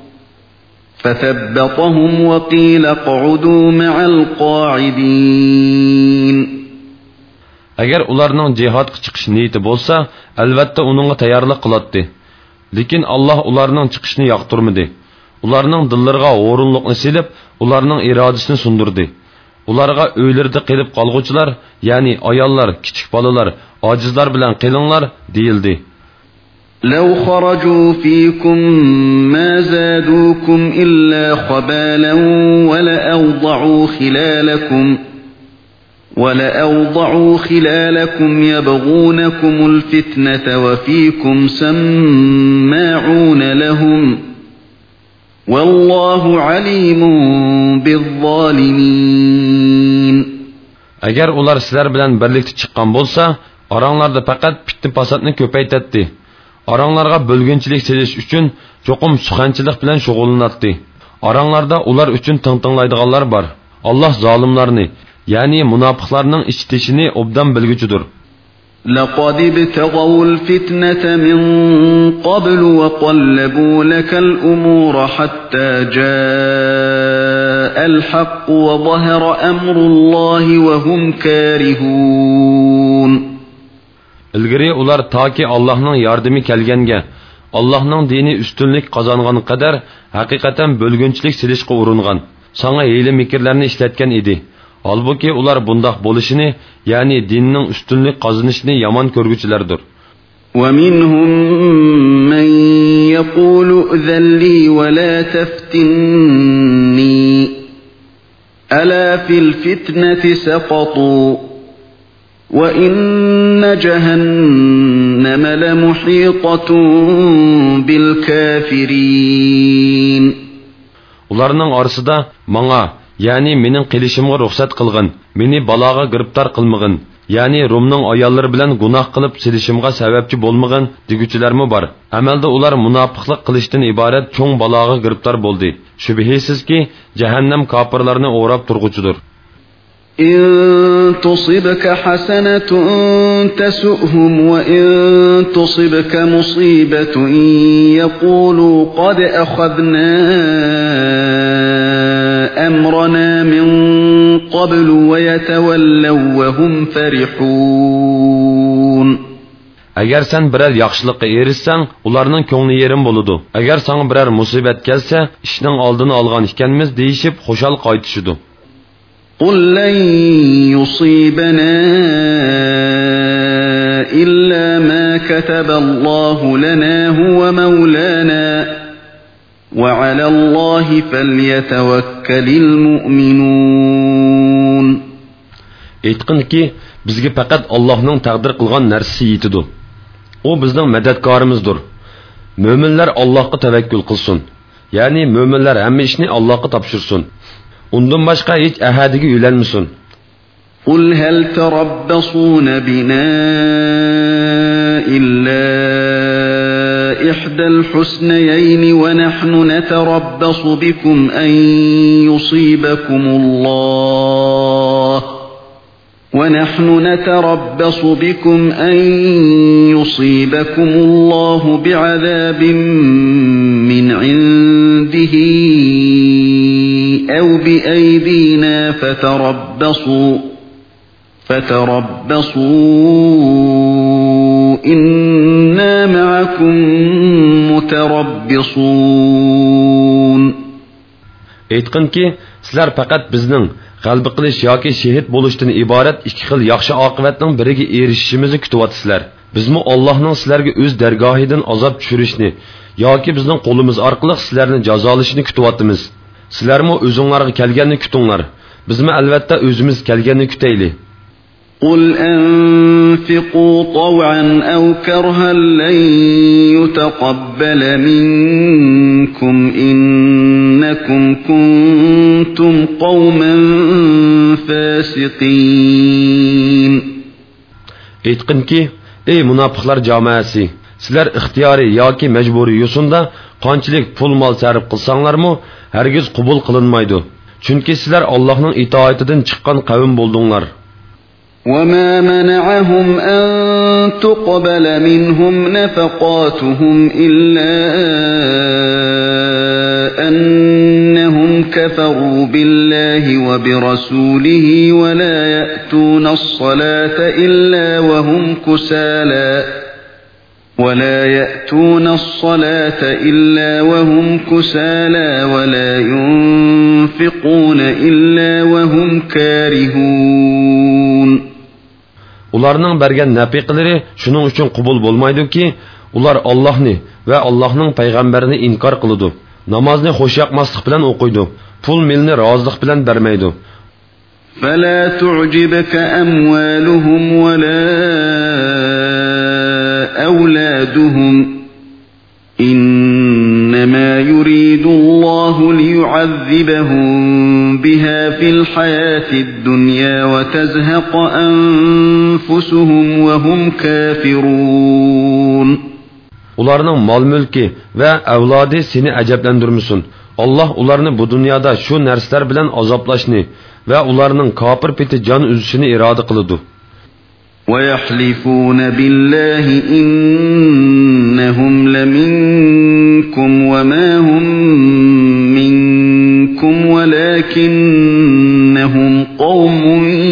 فثبطهم وقيل اقعدوا مع القاعدين. Agar ularning jihodga chiqish niyati bo'lsa, albatta uningga tayyorlik qiladi. Lekin Alloh ularning chiqishini yoqtirmadi. Ularning dillariga o'rinliqni silib, ularning irodasini sundirdi. Ularga o'ylarda qilib qolg'uvchilar, ya'ni ayollar, kichik bolalar, ojizlar bilan qilinglar deyildi. لو خرجوا فيكم ما زادوكم إلا خبالا ولأوضعوا خلالكم ولأوضعوا خلالكم يبغونكم الفتنة وفيكم سماعون لهم والله عليم بالظالمين. Agar ular sizlar bilan birlikda chiqqan bo'lsa, oranglarda faqat fitna fasodni ko'paytirdi. Oranglarga bo'lginchilik selish uchun cho'qim suxanchilik bilan shug'ullanadi. Oranglarda ular uchun tingtinglaydiganlar bor. Alloh zolimlarni, ya'ni munofiqlarning ichitishini obdan bilguchidir. لقد ابتغوا الفتنة من قبل وقلبوا لك الأمور حتى جاء الحق وظهر أمر الله وهم كارهون. İlgari ular taki Allah'ның yardımı kelgenge, Allah'ның dini üstünlük kazanğan kadar hakikaten bölgünçilik silişqe urunğan, sana hile mikirlerini işletken idi. Halbuki ular bundaq bolışını, yani dininin üstünlük kazanışını yaman körgüçülerdir. وَمِنْهُمْ مَنْ يَقُولُ اُذَنْ لِي وَلَا تَفْتِنِّي أَلَا فِي الْفِتْنَةِ سَقَطُوا وَإِنَّ جَهَنَّمَ لَمُحِيطَةٌ بِالْكَافِرِينَ. Ularning orasida manga, ya'ni mening qilishimga ruxsat qilgin, meni baloga giribtor qilmag'in, ya'ni Rumning ayollari bilan gunoh qilib silishimga sababchi bo'lmag'in deguchilarmi bor. Amalda ular munofiqlik qilishdan iborat cho'ng baloga giribtor bo'ldi. Shubhisizki, jahannam kofirlarni o'rab turg'uchidir. إن تصبك حسنة تسؤهم وإن تصبك مصيبة يقولوا قد أخذنا أمرنا من قبل ويتولوا وهم فرحون. Agar sen birer yaxshilikqa erishsang, ularning ko'ngli yerim bo'ladi. Agar sana birer musibat kelsa, ishning oldini olgan ekanmiz deyishib, xo'shal qaytishidi. قل لن يصيبنا إلا ما كتب الله لنا هو مولانا وعلى الله فليتوكل المؤمنون. Aytqin ki, bizga faqat Allohning taqdir qilgan narsasi yetidi. O bizning madadkorimizdir. Mo'minlar Allohga tavakkul qilsin. Ya'ni mo'minlar hamma ishni Allohga topshirsin. Undan başqa hech ahadiga uylanmasin. قل هل تربصون بنا إلا إحدى الحسنيين ونحن نتربص بكم أن يصيبكم الله ونحن نتربص بكم أن يصيبكم الله بعذاب من عنده أو بأيدينا فتربصوا فتربصوا إنا معكم متربصون. Aytqin ki, sizlar faqat bizning g'alba qilish yoki shahid bo'lishdan iborat ikki xil yaxshi oqibatning biriga erishishimizni kutyapsizlar. Bizmi Allohning sizlarga o'z dargohidan azob tushirishni yoki bizning qo'limiz orqali sizlarni jazolashini kutyapmiz. Sizlarmi o'zinglarga kelganni kutinglar. Bizmi albatta o'zimiz kelganni kutaylik. قل أنفقوا طوعا أو كرها لن يتقبل منكم إنكم كنتم قوما فاسقين. Aytqin ki, ey munofiqlar jamoasi, sizlar ixtiyoriy yoki majburiy yo'sinda qanchalik pul mol sarf qilsanglarmi, hargiz qabul qilinmaydi. Chunki sizlar Allohning itoatidan chiqqan qavm bo'ldinglar. وَمَا مَنَعَهُمْ أَن تُقْبَلَ مِنْهُمْ نَفَقَاتُهُمْ إِلَّا أَنَّهُمْ كَفَرُوا بِاللَّهِ وَبِرَسُولِهِ وَلَا يَأْتُونَ الصَّلَاةَ إِلَّا وَهُمْ كُسَالَى ولا يأتون الصلاة إلا وهم كسالى ولا ينفقون إلا وهم كارهون. Ularning bergan nafiqlari shuning uchun qabul bo'lmaydi-ki, ular Allohni va Allohning payg'ambarini inkor qiladi. Namozni xo'shyoqmaslik bilan o'qiydi. Pul milni rozilik bilan bermaydi. فلا تعجبك أموالهم ولا أولادهم إنما يريد الله ليعذبهم بها في الحياة الدنيا وتزهق أنفسهم وهم كافرون. Ularning mol mulki va avlodi seni ajablantirmasin. Allah ularni bu dunyoda shu narsalar bilan azoblashni va ularning kofir peti jon uzishini iroda qiladi. وَيَحْلِفُونَ بِاللَّهِ إِنَّهُمْ لَمِنكُمْ وَمَا هُمْ مِنكُمْ وَلَكِنَّهُمْ قَوْمٌ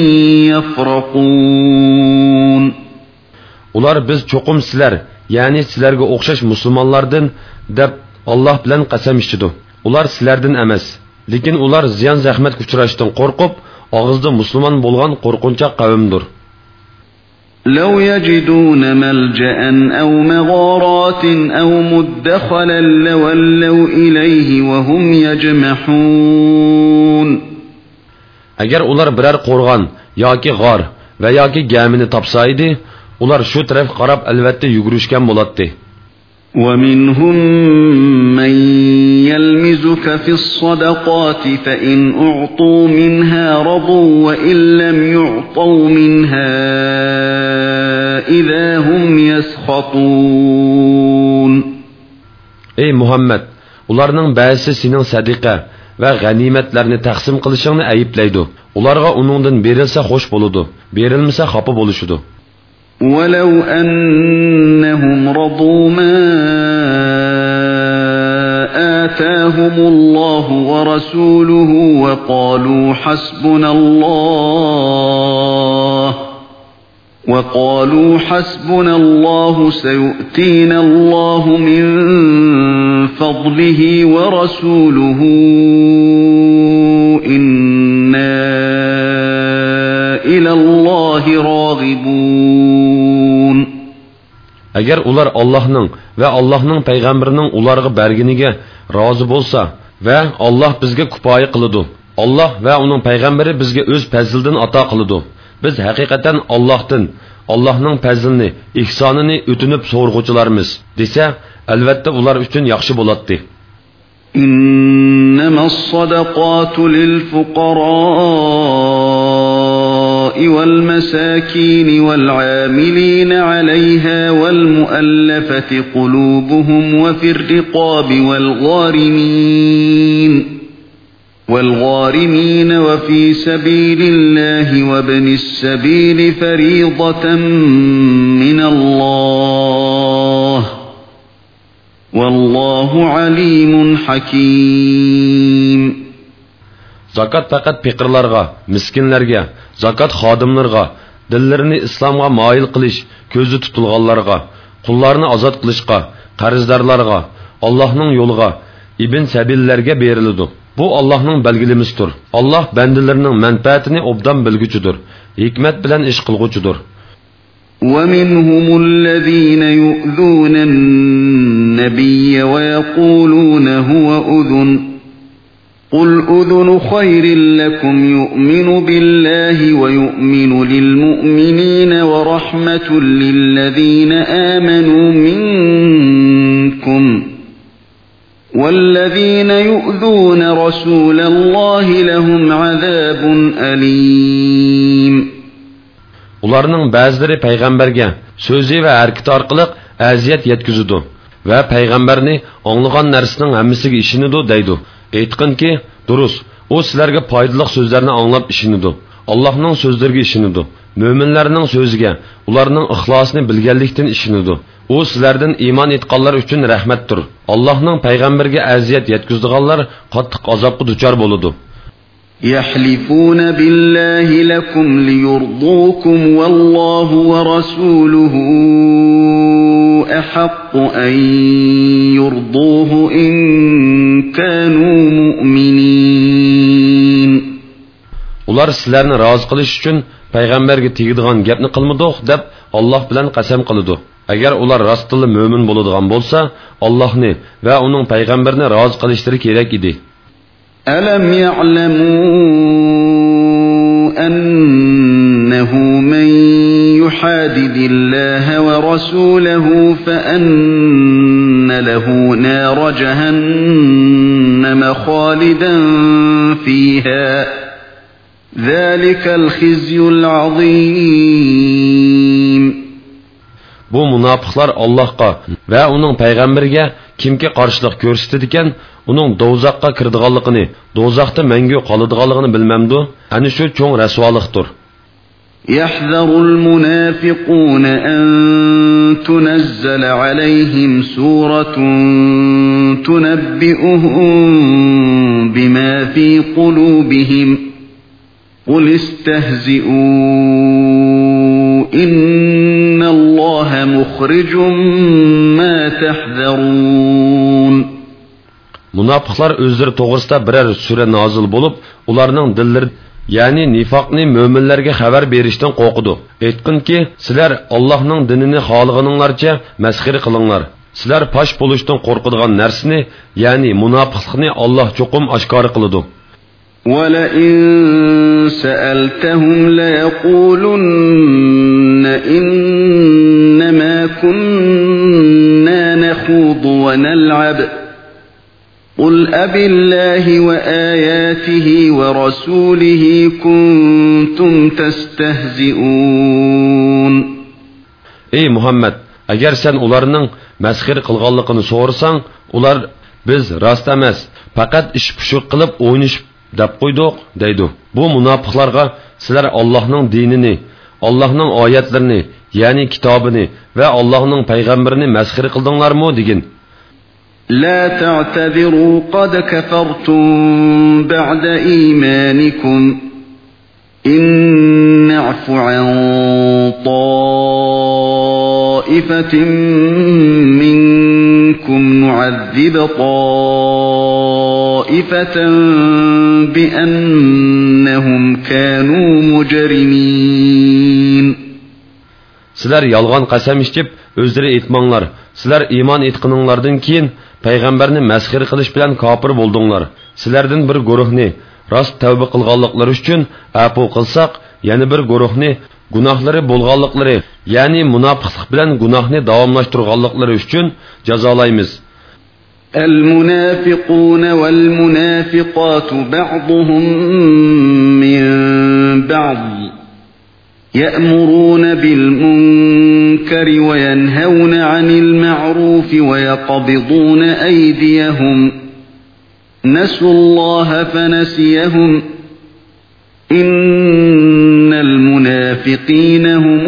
يَفْرَقُونَ. Ular biz çoqum sizlar, yani sizlarga o'xshash musulmonlardan deb Alloh bilan qasam ichdi. Ular sizlardan emas, lekin ular ziyon zahmat uchrashdan qo'rqib, og'izda musulmon bo'lgan qo'rqinchoq qavmdir. لو يجدون ملجأ أو مغارات أو مدخلا لولوا إليه وهم يجمحون. Agar ular biror qo'rg'on yoki g'or va yoki gamini topsaydi, ular shu taraf qarab albatta yugurishgan bo'ladi. ومنهم من يلمزك في الصدقات فإن أعطوا منها رضوا وإن لم يعطوا منها إذا هم يسخطون. Ey Muhammed, ularning ba'zisi sening sadiqa va g'animatlarni taqsim qilishingni ayiblaydi. Ularga uningdan berilsa xo'sh bo'ladi, berilmasa xafa bo'lishadi. ولو أنهم رضوا ما آتاهم الله ورسوله وقالوا حسبنا الله وقالوا حسبنا الله سيؤتينا الله من فضله ورسوله إنا إلى الله راغبون. Agar ular Allohning va Allohning payg'ambarining ularga berganiga rozi bo'lsa va Alloh bizga kifoya qiladi, Alloh va uning payg'ambari bizga o'z fazlidan ato qiladi. Biz haqiqatan Allohdan, Allohning fazlini, ihsonini o'tinib so'rg'uvchilarmiz desa, albatta ular uchun yaxshi bo'ladi. إنما الصدقات للفقراء والمساكين والعاملين عليها والمؤلفة قلوبهم وفي الرقاب والغارمين والغارمين وفي سبيل الله وابن السبيل فريضة من الله والله عليم حكيم. Zakat faqat faqirlarga, miskinlarga, zakat xodimlarga, dillarini islomga moyil qilish, ko'zi tutilganlarga, qullarni ozod qilishga, qarzdorlarga, Allohning yo'liga, ibn sabillarga beriladi. Bu Allohning belgilimisidir. Alloh bandalarining manfaatini obdan bilguchidir, hikmat bilan ish qilguchidir. ومنهم الذين يؤذون النبي ويقولون هو أذن قل أذن خير لكم يؤمن بالله ويؤمن للمؤمنين ورحمة للذين آمنوا منكم والذين يؤذون رسول الله لهم عذاب أليم. Ularning ba'zilari payg'ambarga so'zi va harakati orqali aziyat yetkazadi va payg'ambarni anglagan narsaning hammasiga ishonadi deydi. Aytqinki, durust, u sizlarga foydali so'zlarni anglab ishonadi. Allohning so'zlariga ishonadi. Mo'minlarning so'ziga, ularning ixlosini bilganlikdan ishonadi. U sizlardan iymon etganlar uchun rahmatdir. Allohning payg'ambarga aziyat yetkazadiganlar qattiq azobga duchor bo'ladi. يحلفون بالله لكم ليرضوكم والله ورسوله أحق أن يرضوه إن كانوا مؤمنين. Ular sizlarni rozi qilish uchun payg'ambarga tegadigan gapni qilmadik deb Alloh bilan qasam qiladi. Agar ular rostli mo'min bo'ladigan bo'lsa, Allohni va uning payg'ambarini rozi qilishlari kerak edi. Alam ya'lamu annahu man yuhadidillaha wa rasulahu fa anna lahu nar jahannam khalidan fiha. Zalikal khizyul azim. Bu munofiqlar Allohga va uning payg'ambariga kimga qarshilik ko'rsatadigan, uning do'zaxga kiradiganligini, do'zaxda mangu qoladiganligini bilmamdi. Ana shu cho'ng rasvolikdir. Yahzarul munafiqun an tunazzala alayhim suratun tunabbi'uhum bima fi qulubihim. Qul istehzi'u إن الله مخرج ما تحذرون. Munofiqlar o'zlari to'g'risida biror sura nozil bo'lib, ularning dillari, ya'ni nifoqni mo'minlarga xabar berishdan qo'rqidi. Aytqinki, sizlar Allohning dinini xohlaganinglarcha masxira qilinglar. Sizlar pash bo'lishdan qo'rqadigan narsani, ya'ni munofiqlikni Alloh cho'qim oshkor qiladi. وَلَئِن سَأَلْتَهُمْ لَيَقُولُنَّ إِنَّمَا كُنَّا نَخُوضُ وَنَلْعَبُ قُلْ أَبِاللَّهِ وَآيَاتِهِ وَرَسُولِهِ كُنْتُمْ تَسْتَهْزِئُونَ. Ey Muhammed, agar sen ularning masxir qilganligini so'rasang, ular biz rost emas, faqat ish pushuq qilib o'ynashib deb qo'ydik deydi. Bu munofiqlarga sizlar Allohning dinini, Allohning oyatlarini, ya'ni kitobini va Allohning payg'ambarini masxir qildinglarmi degin. La ta'tadiru qad kafartum ba'da iymanikum in na'fu an ta'ifatin minkum nu'adhib ta'ifatan bi'annahum kanu mujrimin. Sizlar yolg'on qasam ichib o'zlari aytmanglar. Sizlar iymon etqininglardan keyin payg'ambarni masxir qilish bilan kofir bo'ldinglar. Sizlardan bir guruhni rost tavba qilganliklari uchun afu qilsak, yana bir guruhni gunohlari bo'lganliklari, ya'ni munofiqlik bilan gunohni davomlashtirganliklari uchun jazolaymiz. المنافقون والمنافقات بعضهم من بعض يأمرون بالمنكر وينهون عن المعروف ويقبضون أيديهم نسوا الله فنسيهم إن المنافقين هم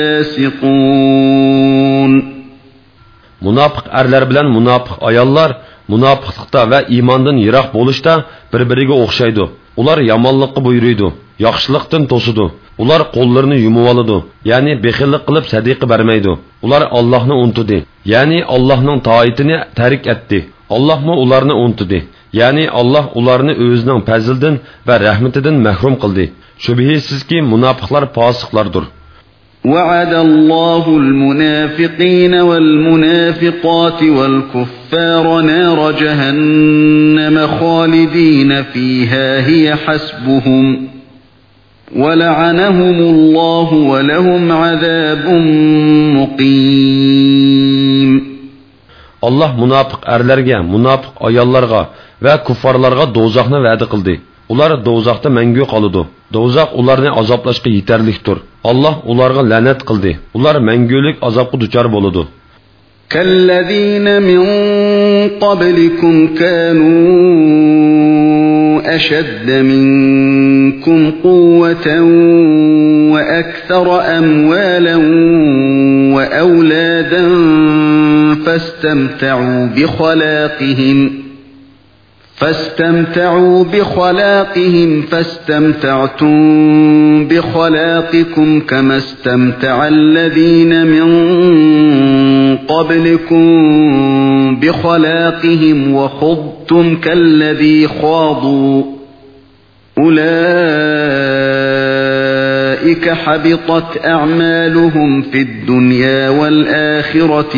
الفاسقون. Munofiq erlar bilan munofiq ayollar munofiqlikda va iymondan yiroq bo'lishda bir-biriga o'xshaydi. Ular yomonlikqa buyuruydi, yaxshilikdan to'sidi. Ular qo'llarini yumib oladi, ya'ni bexillik qilib sadiqa bermaydi. Ular Allohni unutdi, ya'ni Allohning toatini tark etdi. Allohmi ularni unutdi, ya'ni Alloh ularni o'zining fazlidan va rahmatidan mahrum qildi. Shubhisizki munofiqlar fosiqlardir. وعد الله المنافقين والمنافقات والكفار نار جهنم خالدين فيها هي حسبهم ولعنهم الله ولهم عذاب مقيم. Allah munofiq erlarga, munofiq ayollarga va kuffarlarga do'zaxni va'da qildi. Ular do'zaxda mangu qoladi. Do'zax ularni azoblashga yetarlikdir. Allah ularga la'nat qildi. Ular mangulik azobga duchor bo'ladi. Kallazina min qablikum kanu ashadda minkum quwwatan wa akthara amwalan wa awladan fastamta'u bi khalaqihim فاستمتعوا بخلاقهم فاستمتعتم بخلاقكم كما استمتع الذين من قبلكم بخلاقهم وخضتم كالذي خاضوا أولئك حبطت أعمالهم في الدنيا والآخرة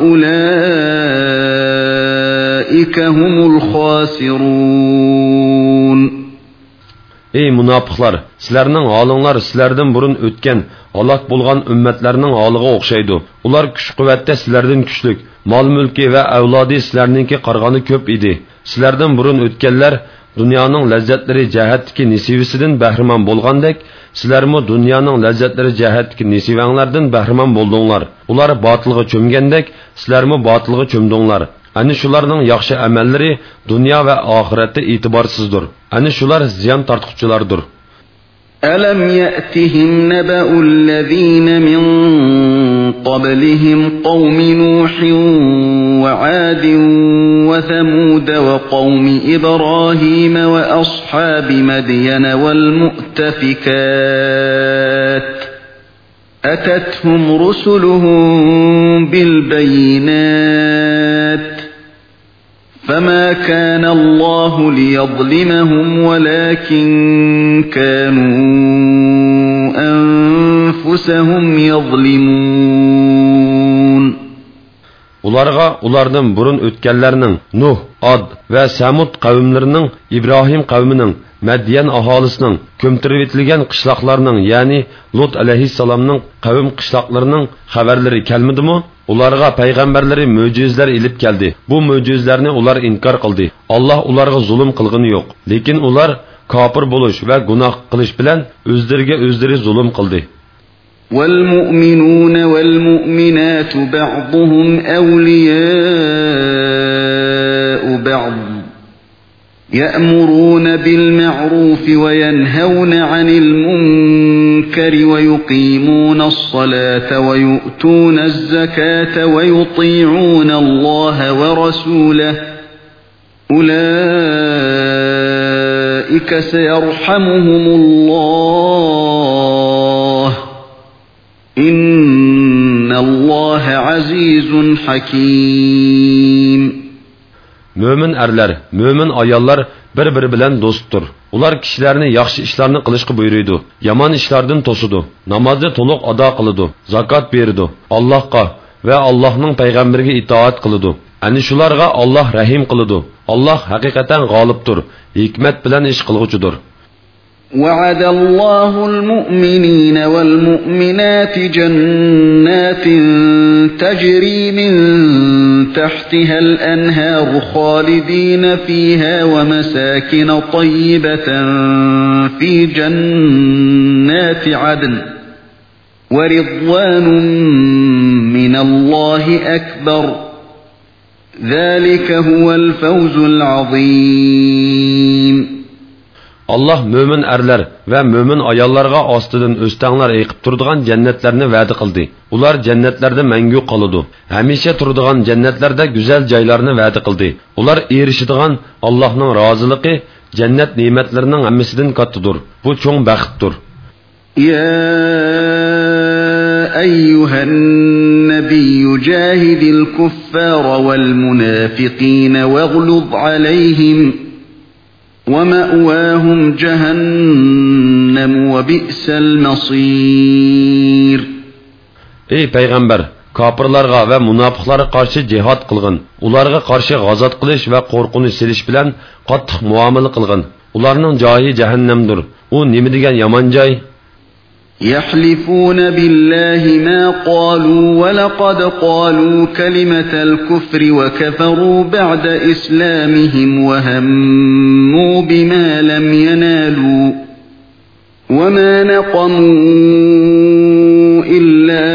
وأولئك هم الخاسرون. Ey münafıqlar, sizlərning halınlar sizlərdən burun ötken, halak bolğan ümmetlərinin halığa oxşaydı. Ular güç-qüvvətdə sizlərdən güçlük, mal-mülki və avladi sizlərninki qarğanı köp idi. Sizlərdən burun ötkenlər dünyanın ləzzətləri cəhətdəki nisivisidən bəhrəman bolğandək, sizlərmi dünyanın ləzzətləri cəhətdəki nisivənglərdən bəhrəman boldunlar. Ular batılğa çömgəndək, sizlərmi batılğa çömdünlər. Ani şularning yaxshi amallari dunyo va oxiratda e'tiborsizdir. Ani shular ziyon tortquchilardir. Alam ya'tihim naba'ul ladina min qablihim qawmi Nuhin wa 'Adin wa Thamud wa qawmi Ibrahim wa ashabi Madyan wal mu'tafikat أتتهم رسلهم بالبينات فما كان الله ليظلمهم ولكن كانوا أنفسهم يظلمون. Ularga ulardan burun ötkenlerinin Nuh, Ad ve Samud kavimlerinin İbrahim kavminin Madyan aholisinin kömtirib etilgan qishloqlarning, ya'ni Lut alayhissalomning qavm qishloqlarining xabarlari kelmadimi? Ularga payg'ambarlari mo'jizlar ilib keldi. Bu mo'jizlarni ular inkor qildi. Alloh ularga zulm qilgani yo'q, lekin ular kofir bo'lish va gunoh qilish bilan o'zlariga o'zlari zulm qildi. والمؤمنون والمؤمنات بعضهم أولياء بعض يأمرون بالمعروف وينهون عن المنكر ويقيمون الصلاة ويؤتون الزكاة ويطيعون الله ورسوله أولئك سيرحمهم الله إن الله عزيز حكيم. Mömin erler, mömin ayollar bir-biri bilan do'stdir. Ular kishilarni yaxshi ishlarni qilishga buyuradi, yomon ishlardan to'sidi, namozni to'liq ado qiladi, zakot beradi, Allohga va Allohning payg'ambariga itoat qiladi. Ani shularga Alloh rahim qiladi. Alloh haqiqatan g'olibdir, hikmat bilan ish qilg'uchidir. وعد الله المؤمنين والمؤمنات جنات تجري من تحتها الأنهار خالدين فيها ومساكن طيبة في جنات عدن ورضوان من الله أكبر ذلك هو الفوز العظيم. Allah mömin erler ve mömin ayollarga ostidan o'stanglar eqib turadigan jannatlarni va'da qildi. Ular jannatlarda mangu qoladi. Hamisha turadigan jannatlarda go'zal joylarni va'da qildi. Ular erishadigan Allohning roziligi jannat ne'matlarining hammasidan kattadir. Bu cho'ng baxtdir. Ya ayyuhan nabiy jahidil kuffara wal munafiqina waghluz alayhim وَمَأْوَاهُمْ جَهَنَّمُ وَبِئْسَ الْمَصِيرُ. Ey payg'ambar, kofirlarga va munofiqlarga qarshi jihad qilgin. Ularga qarshi g'azot qilish va qo'rquvni selish bilan qattiq muomala qilgin. Ularning joyi jahannamdir. U nima degan yomon joy? يحلفون بالله ما قالوا ولقد قالوا كلمة الكفر وكفروا بعد إسلامهم وهموا بما لم ينالوا وما نقموا إلا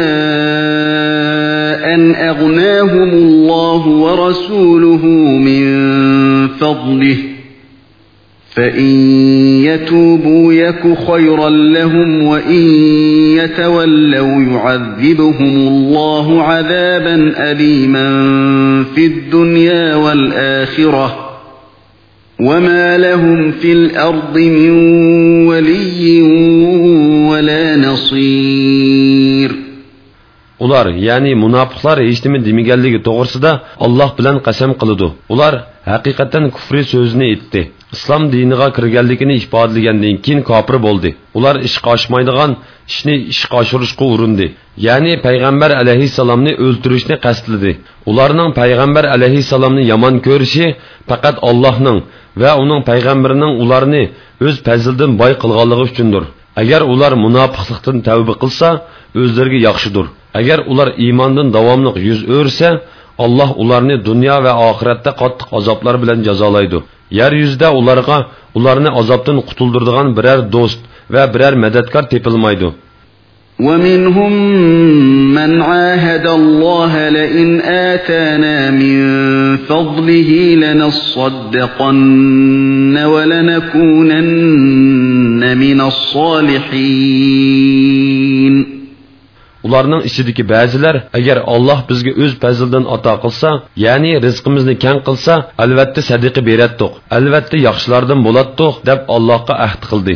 أن أغناهم الله ورسوله من فضله فإن يتوبوا يك خيرا لهم وإن يتولوا يعذبهم الله عذابا أليما في الدنيا والآخرة وَمَا لَهُمْ فِي الْأَرْضِ مِنْ وَلِيٍّ وَلَا نَصِيرٍ. Ular, yani münafıqlar hiç nima demaganligi to'g'risida Alloh bilan qasam qiladi. Ular haqiqatan kufri so'zini aytdi. Islom diniga kirganligini ifodalagandan keyin kofir bo'ldi. Ular ishqa oshmaydigan ishni ishqa oshirishga urindi. Ya'ni payg'ambar alayhisalomni o'ldirishni qasdladi. Ularning payg'ambar alayhisalomni yomon ko'rishi faqat Allohning va uning payg'ambarining ularni o'z fazlidan boy qilganligi uchundir. Agar ular munofiqlikdan tavba qilsa, o'zlariga yaxshidir. Agar ular iymondan davomli yuz o'rsa, Alloh ularni dunyo va oxiratda qattiq azoblar bilan jazolaydi. Yer yuzida ularga ularni azobdan qutuldiradigan biror do'st va biror madadkor tepilmaydi. وَمِنْهُمْ مَنْ عَاهَدَ اللَّهَ لَئِنْ آتَانَا مِنْ فَضْلِهِ لَنَصَّدَّقَنَّ وَلَنَكُونَنَّ مِنَ الصَّالِحِينَ. Ularning ichidagi ba'zilar agar Alloh bizga o'z fazlidan ato qilsa, ya'ni rizqimizni keng qilsa, albatta sadaqa beratdik, albatta yaxshilardan bo'latdik deb Allohga ahd qildi.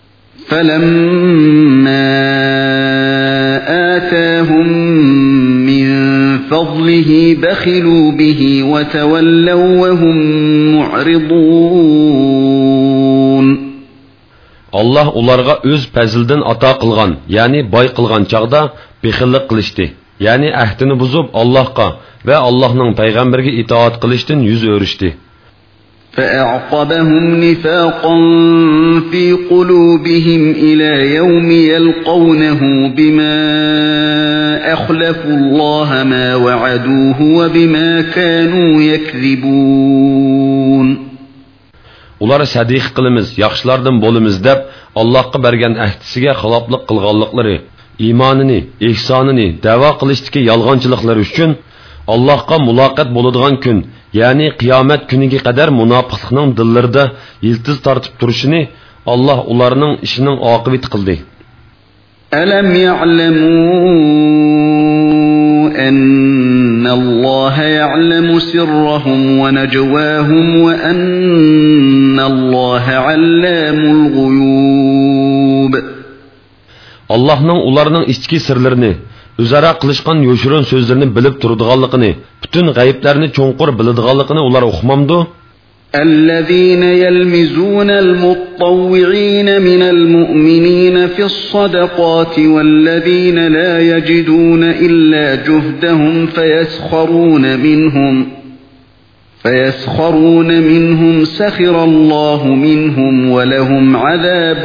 فَلَمَّا آتَاهُم مِّن فَضْلِهِ بَخِلُوا بِهِ وَتَوَلَّوْا وَهُم مُّعْرِضُونَ. Allah ularga o'z fazlidan ato qilgan, ya'ni boy qilgan chaqda bexillik qilishdi. Ya'ni ahdini buzib Allohga va Allohning payg'ambariga itoat qilishdan yuz o'rishdi. فَأَعْقَبَهُمْ نِفَاقًا فِي قُلُوبِهِمْ إِلَى يَوْمِ يَلْقَوْنَهُ بِمَا أَخْلَفُوا اللَّهَ مَا وَعَدُوهُ وَبِمَا كَانُوا يَكْذِبُونَ. Ular sadiq qilamiz, yaxshilardan bo'lamiz deb Allohga bergan ahdisiga xiloflik qilganliklari, iymonini, ihsonini da'vo qilishdagi yolg'onchiliklari uchun Allohga muloqot bo'ladigan kun, ya'ni qiyomat kuniga qadar munofiqlikning dillarida yiltiz tortib turishini Alloh ularning ishining oqibati qildi. Alam ya'lamu anna Alloh ya'lamu sirrahum wa najwahum wa anna Alloh 'allamul ghuyub. Allohning ularning ichki sirlarini, o'zaro qilishgan yo'shirin so'zlarini bilib turadiganligini, butun g'ayblarni cho'nqur biladiganligini ular uqmamdi. الذين يلمزون المطوعين من المؤمنين في الصدقات والذين لا يجدون إلا جهدهم فيسخرون منهم فيسخرون منهم سخر الله منهم ولهم عذاب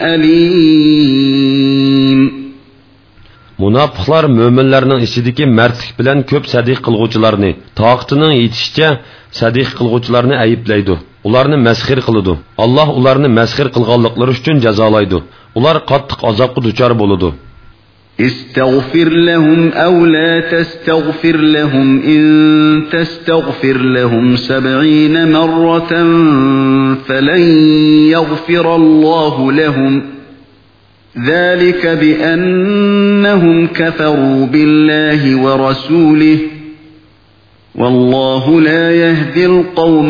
أليم. Munofiqlar mo'minlarning ichidagi mardlik bilan ko'p sadiq qilguvchilarni, toqatining yetishicha sadiq qilguvchilarni ayiblaydi. Ularni masxir qiladi. Alloh ularni masxir qilganliklari uchun jazolaydi. Ular qattiq azobga duchor bo'ladi. استغفر لهم أو لا تستغفر لهم إن تستغفر لهم سبعين مرة فلن يغفر الله لهم ذلك بأنهم كفروا بالله ورسوله والله لا يهدي القوم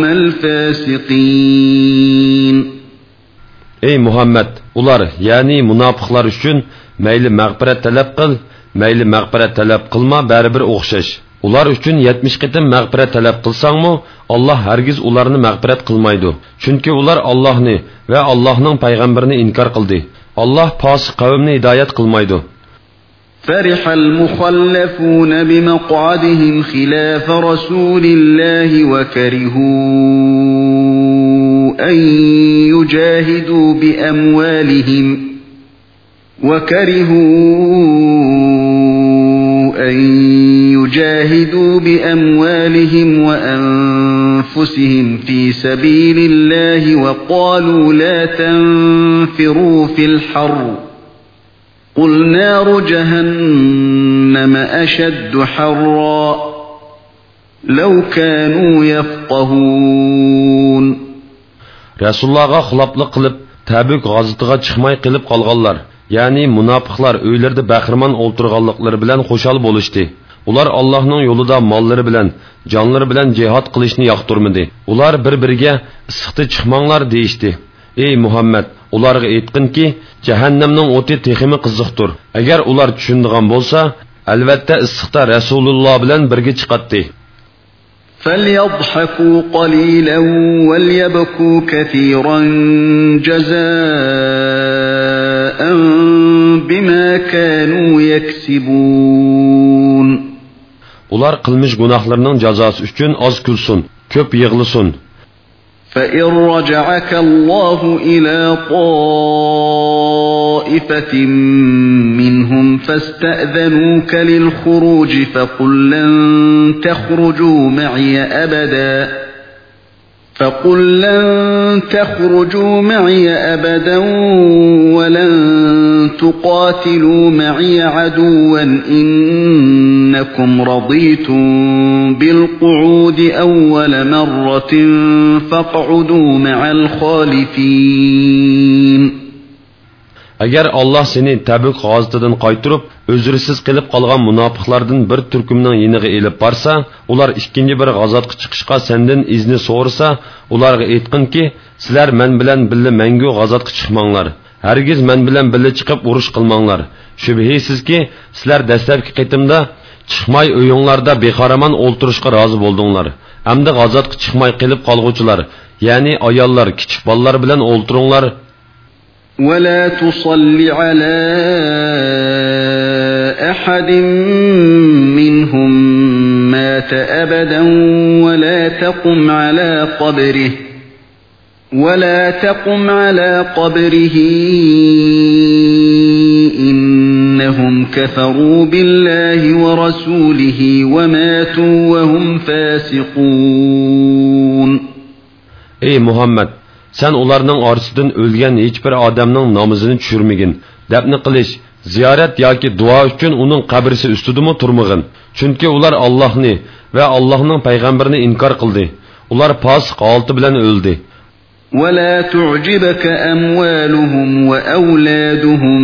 الفاسقين. Ey Muhammed, ular yani münafıqlar üçün meyli mağfiret talep qil, meyli mağfiret talep qilma baribir o'xshash. Ular üçün yetmiş qitim mağfiret talep qilsangmi, Allah hergiz ularni mağfiret qilmaydi. Çünkü ular Allah'ni ve Allah'ның payg'ambarini inkar qildi. Allah fasık qavmni hidayet qilmaydi. فرح المخلفون بمقعدهم خلاف رسول الله وكرهوا أن يجاهدوا بأموالهم وكرهوا أن يجاهدوا بأموالهم وأنفسهم في سبيل الله وقالوا لا تنفروا في الحر قل نار جهنم أشد حرا لو كانوا يفقهون. Resulullah'a xiloflik qilib, Tabuk g'azitiga chiqmay qilib qolganlar, ya'ni munofiqlar uylarda baxirmon o'ltirganliklari bilan xo'shal bo'lishdi. Ular Allah'ның yolida malları bilen, canları bilen cihat qilishni yoqtirmadi. Ular bir-biriga issiqda chiqmanglar deyishdi. Ey Muhammad, ularga aytqinki, jahannamning o'ti teximi qiziqdir. Agar ular tushundigan bo'lsa, albatta issiqda Rasululloh bilan birga chiqatdi. فَلْيَضْحَكُوا قَلِيلًا وَلْيَبْكُوا كَثِيرًا جَزَاءً بِمَا كَانُوا يَكْسِبُونَ. Ular qilmish gunohlarining jazosi uchun oz kulsun, ko'p yig'lisun. فَإِنْ رَجَعَكَ اللَّهُ إِلَى طَائِفَةٍ مِّنْهُمْ فَاسْتَأْذَنُوكَ لِلْخُرُوجِ فَقُلْ لَنْ تَخْرُجُوا مَعِيَ أَبَدًا فَقُلْ لَنْ تَخْرُجُوا مَعِيَ أَبَدًا وَلَنْ تُقَاتِلُوا مَعِيَ عَدُوًّا إِنَّكُمْ رَضِيتُمْ بِالْقُعُودِ أَوَّلَ مَرَّةٍ فَاقْعُدُوا مَعَ الْخَالِفِينَ. Agar Allah seni Tabuk g'azotdan qaytirib, o'zrisiz qilib qolgan munofiqlardan bir turkumning yeniga elib borsa, ular ikkinchi bir g'azotga chiqishga sendan izni so'rasa, ularga aytqinki, sizlar men bilan birga mangu g'azotga chiqmanglar. Hargiz men bilan birga chiqib urush qilmanglar. Shubhisizki, sizlar dastlabki qitimda chiqmay o'yinglarda bexaraman o'ltirishga rozi bo'ldinglar. Hamda g'azotga chiqmay qilib qolguvchilar, ya'ni ayollar, kichik bolalar bilan o'ltiringlar. وَلَا تُصَلِّ عَلَى أَحَدٍ مِّنْهُمْ مَاتَ أَبَدًا وَلَا تَقُمْ عَلَى قَبْرِهِ وَلَا تَقُمْ عَلَى قَبْرِهِ إِنَّهُمْ كَفَرُوا بِاللَّهِ وَرَسُولِهِ وَمَاتُوا وَهُمْ فَاسِقُونَ. Ey Muhammed, sen ularning orasidan o'lgan hech bir odamning namozini tushirmagin. Dafni qilish, ziyorat yoki duo uchun uning qabrisi ustidami turmag'in. Chunki ular Allohni va Allohning payg'ambarini inkor qildi. Ular fosiq holati bilan o'ldi. وَلَا تُعْجِبْكَ أَمْوَالُهُمْ وَأَوْلَادُهُمْ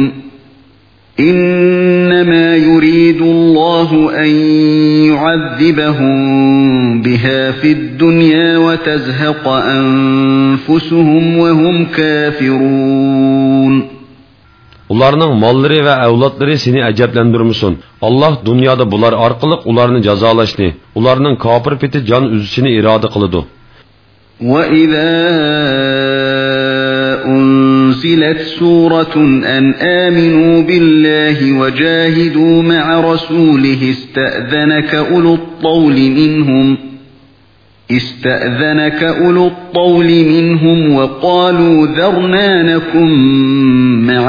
إِنَّمَا يُرِيدُ اللَّهُ أَن يُعَذِّبَهُم بِهَا فِي الدُّنْيَا وَتَزْهَقَ أَنفُسُهُمْ وَهُمْ كَافِرُونَ. Ularning mollari va avlodlari seni ajablantirmasin. Allah dunyoda bular orqali ularni jazolashni, ularning kofir peti jon uzishini iroda qiladi. وَإِذَا أُنْزِلَتْ سُورَةٌ أَنْ آمِنُوا بِاللَّهِ وَجَاهِدُوا مَعَ رَسُولِهِ اسْتَأْذَنَكَ أُولُو الطَّوْلِ مِنْهُمْ اسْتَأْذَنَكَ أُولُو الطَّوْلِ مِنْهُمْ وَقَالُوا ذَرْنَا نَكُنْ مَعَ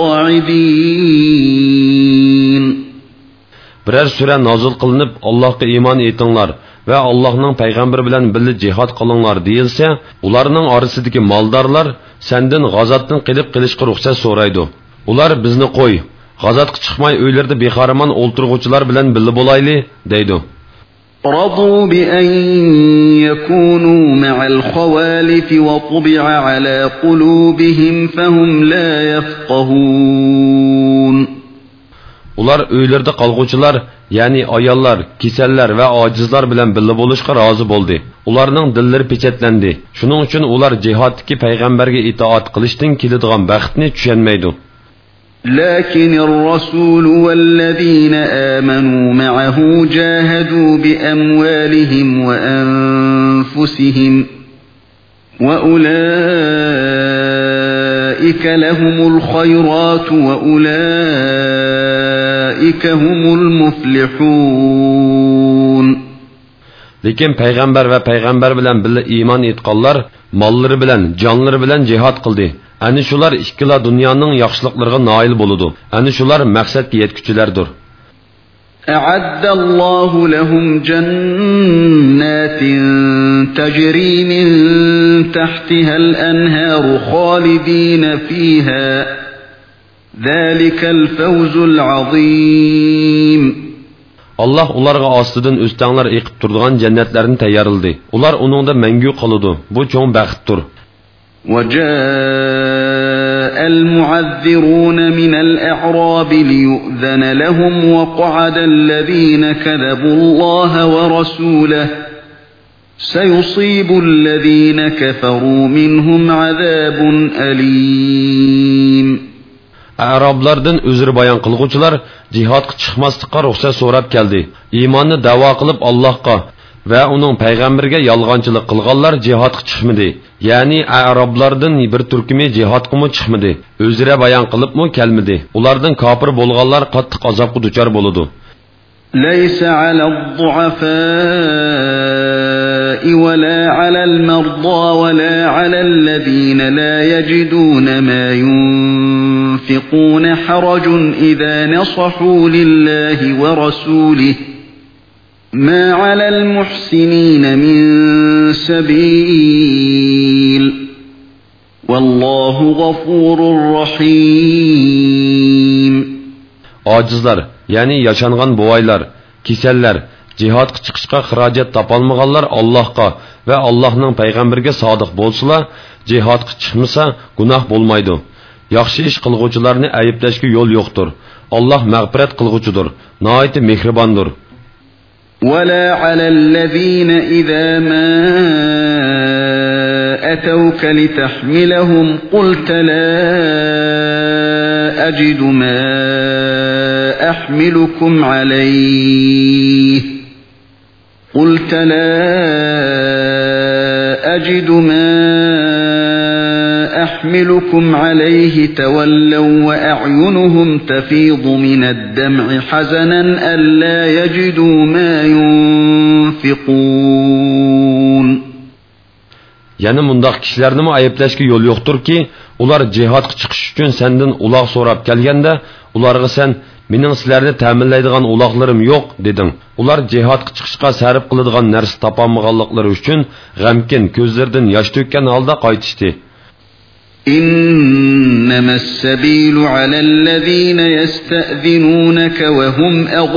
الْقَاعِدِينَ. Birer sure nazil qilinib, Allohga iymon etinglar ve Allah'ның payg'ambari bilan birga jihad qilinglar deyilsa, ularning orasidagi maldorlar senden g'azotdan qilib qilishga ruxsat so'raydi. Ular bizni qo'y, g'azotga chiqmay uylarda bexaraman o'ltirg'uvchilar bilan birga bo'layli deydi. رضوا بأن يكونوا مع الخوالف وطبع على قلوبهم فهم لا يفقهون. Ular öylerde qalğuçular, yani ayollar, keseller ve acizlar bilen birga bo'lishga rozi bo'ldi. Ularning dillari pechatlendi. Shuning uchun ular jihaddagi payg'ambarga itoat qilishdan keladigan baxtni tushunmaydi. لكن الرسول والذين آمنوا معه جاهدوا بأموالهم وأنفسهم وأولئك لهم الخيرات وأولئك هم المفلحون. Lekin payg'ambar va payg'ambar bilan birga iymon etganlar mollari bilan, jonlari bilan jihad qildi. Ani shular ikkila dunyoning yaxshiliklariga noil bo'ladi. Ani shular maqsadga yetguchilardir. أعد الله لهم جنات تجري من تحتها الأنهار خالدين فيها ذلك الفوز العظيم. Allah ularga ostidan o'stanglar eqib turadigan jannatlarni tayyorladi. Ular uningda mangu qoladi. Bu cho'ng baxtdir. وجاء جاء المعذرون من الأعراب ليؤذن لهم وقعد الذين كذبوا الله ورسوله سيصيب الذين كفروا منهم عذاب أليم. Arablardan özür bayan qılğucular cihatga chiqmaslikqa ruxsat so'rab keldi. İmanni da'vo qilib Allohga va uning payg'ambariga yolg'onchilik qilganlar jihatga chiqmadi. Ya'ni Arablardan bir turkumi jihatga mu chiqmadi. O'zira bayon qilibmi kelmadi. Ulardan kofir bo'lganlar qattiq azobga duchor bo'ladi. ليس على الضعفاء ولا على المرضى ولا على الذين لا يجدون ما ينفقون حرج إذا نصحوا لله ورسوله ما على المحسنين من سبيل والله غفور رحيم. Acizlar, yani yaşanğan boğaylar, kiseller, cihatga chiqishga xarajat topolmaganlar Allohga va Allohning payg'ambariga sodiq bo'lsalar, cihatga chiqmasa gunoh bo'lmaydi. Yaxshi ish qilguvchilarni ayblashga yo'l yo'qdir. Alloh mag'firat qilguvchidir, nihoyat mehribondir. ولا على الذين إذا ما أتوك لتحملهم قلت لا أجد ما أحملكم عليه قلت لا أجد ما أحملكم عليه تولوا وأعينهم تفيض من الدمع حزنا ألا يجدوا ما ينفقون. Yani mundaq kişilerni mi ayıplashga yo'l yo'qdir ki, ular cihatga chiqish uchun sendan uloq so'rab kelganda, ularga sen mening sizlarni ta'minlaydigan uloqlarim yo'q deding. Ular cihatga chiqishga sarf qiladigan narsa topolmaganliklari uchun g'amkin ko'zlaridan yosh to'kkan holda qaytishdi. إنما السبيل على الذين يستأذنونك وهم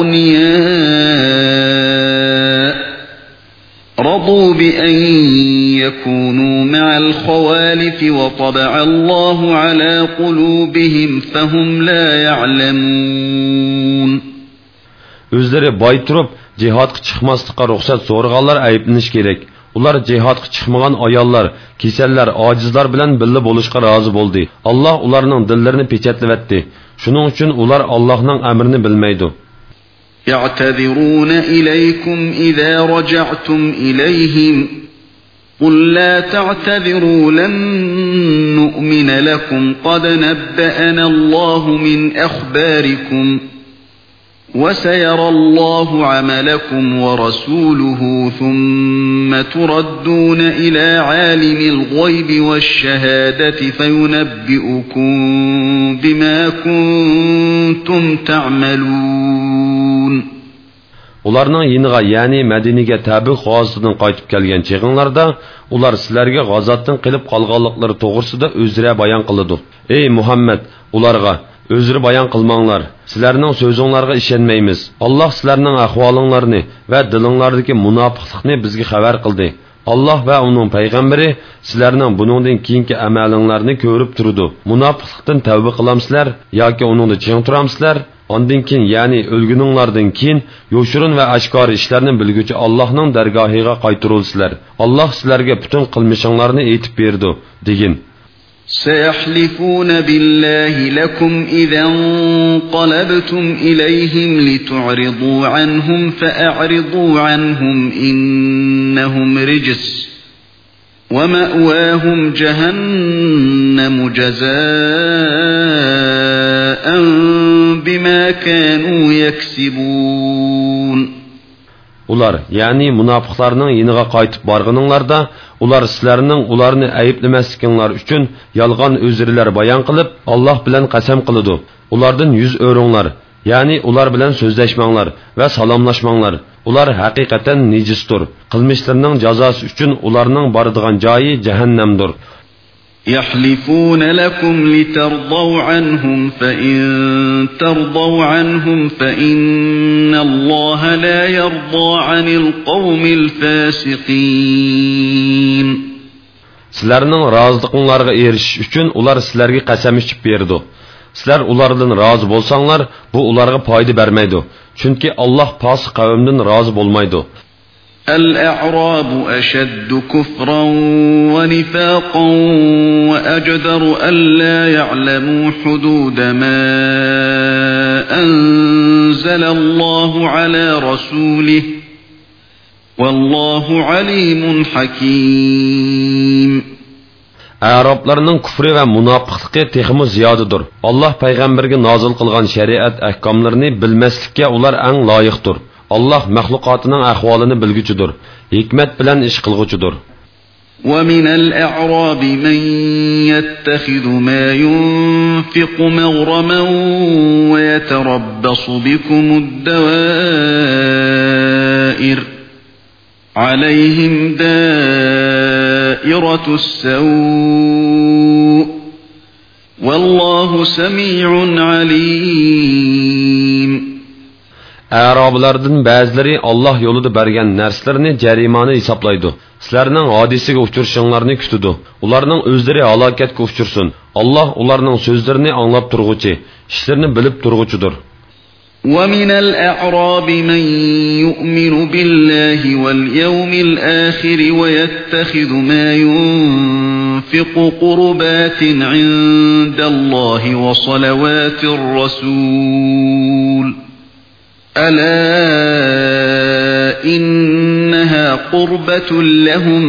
أغنياء رضوا بأن يكونوا مع الخوالف وطبع الله على قلوبهم فهم لا يعلمون. Özleri boy turib cihatga chiqmaslikqa ruxsat so'raganlar ayblanish kerak. Ular cihatga chiqmagan ayollar, kesallar, ojizlar bilan birga bo'lishga rozi bo'ldi. Alloh ularning dillarini pechatlavatdi. Shuning uchun ular Allohning amrini bilmaydi. يعتذرون إليكم إذا رجعتم إليهم قل لا تعتذروا لن نؤمن لكم قد نبأنا الله من أخباركم وسيرى الله عملكم ورسوله ثم تردون إلى عالم الغيب والشهادة فينبئكم بما كنتم تعملون. Ularning yiniga, ya'ni Madinaga Tabuk g'azotdan qaytib kelgan cheg'inlarda ular sizlarga g'azotdan qilib qolganliklari to'g'risida o'zira bayon qiladi. Ey Muhammad, ularga o'zri bayon qilmanglar. Sizlarning so'zinglarga ishonmaymiz. Alloh sizlarning ahvolinglarni va dilinglardagi munofiqlikni bizga xabar qildi. Alloh va uning payg'ambari sizlarning buningdan keyingi amalinglarni ko'rib turdi. Munofiqlikdan tavba qilamsizlar yoki uningda ching turamsizlar? Ondan keyin, ya'ni o'lguninglardan keyin yo'shirin va oshkor ishlarni bilguchi Allohning dargohiga qaytarilsizlar. Alloh sizlarga butun qilmishinglarni aytib berdi, degin. سيحلفون بالله لكم إذا انقلبتم إليهم لتعرضوا عنهم فأعرضوا عنهم إنهم رجس ومأواهم جهنم جزاء بما كانوا يكسبون. Ular, yani munofiqlarning yiniga qaytib borganinglarda, ular sizlarning ularni ayiblamasliklaringlar uchun yolg'on o'zrilar bayon qilib, Alloh bilan qasam qiladi. Ulardan yuz o'ringlar, ya'ni ular bilan so'zlashmanglar va salomlashmanglar. Ular haqiqatan nejisdir. Qilmishlarining jazosi uchun ularning boradigan joyi jahannamdir. يحلفون لكم لترضوا عنهم فإن ترضوا عنهم فإن الله لا يرضى عن القوم الفاسقين. Sizlarning roziliqinglarga erishish uchun ular sizlarga qasam ichib berdi. Sizlar ulardan rozi bo'lsanglar, bu ularga foyda bermaydi. Chunki Alloh fosiq qavmdan rozi bo'lmaydi. الأعراب أشد كفرا ونفاقا وأجدر ألا يعلموا حدود ما أنزل الله على رسوله والله عليم حكيم. Arablarning kufri va munofiqligi texmi ziyodadir. Alloh payg'ambarga nozil qilgan shariat ahkomlarini bilmaslikka ular eng loyiqdir. Allah mahluqatining ahvolini bilguchidir, hikmat bilan ish qilguchidir. وَمِنَ الْأَعْرَابِ مَن يَتَّخِذُ مَا يُنْفِقُ مَغْرَمًا وَيَتَرَبَّصُ بِكُمُ الدَّوَائِرَ عَلَيْهِمْ دَائِرَةُ السَّوْءِ وَاللَّهُ سَمِيعٌ عَلِيمٌ. Arablardan ba'zilari Alloh yo'lida bergan narsalarni jarimani hisoblaydi. Sizlarning hodisiga uchrashinglarni kutadi. Ularning o'zlari halokatga uchursin. Alloh ularning so'zlarini anglab turg'uchi, ishlarini bilib turg'uchidir. وَمِنَ الْأَعْرَابِ مَن يُؤْمِنُ بِاللَّهِ وَالْيَوْمِ الْآخِرِ وَيَتَّخِذُ مَا يُنْفِقُ قُرُبَاتٍ عِندَ اللَّهِ وَصَلَوَاتِ الرَّسُولِ ألا إنها قربة لهم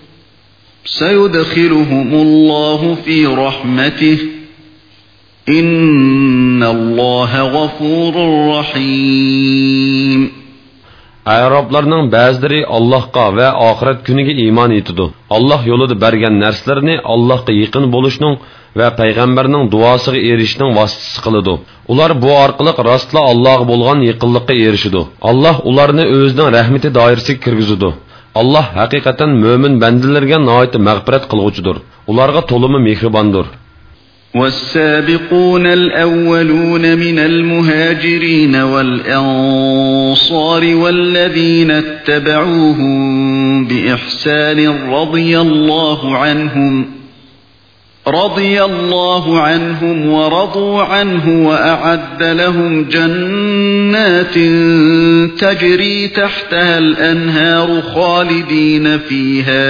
سيدخلهم الله في رحمته إن الله غفور رحيم. Arablarning ba'zilari Allohga va oxirat kuniga iymon etadi. Alloh yo'lida bergan narsalarni Allohga yaqin bo'lishning va payg'ambarning duosiga erishishning vositasi qiladi. Ular bu orqali rostla Allohga bo'lgan yaqinlikka erishadi. Alloh ularni o'zining rahmati doirasiga kirgizadi. Alloh haqiqatan mo'min bandalarga nihoyat mag'firat qilguvchidir. Ularga to'limi mehribondir. والسابقون الأولون من المهاجرين والأنصار والذين اتبعوهم بإحسان رضي الله عنهم رضي الله عنهم ورضوا عنه وأعد لهم جنات تجري تحتها الأنهار خالدين فيها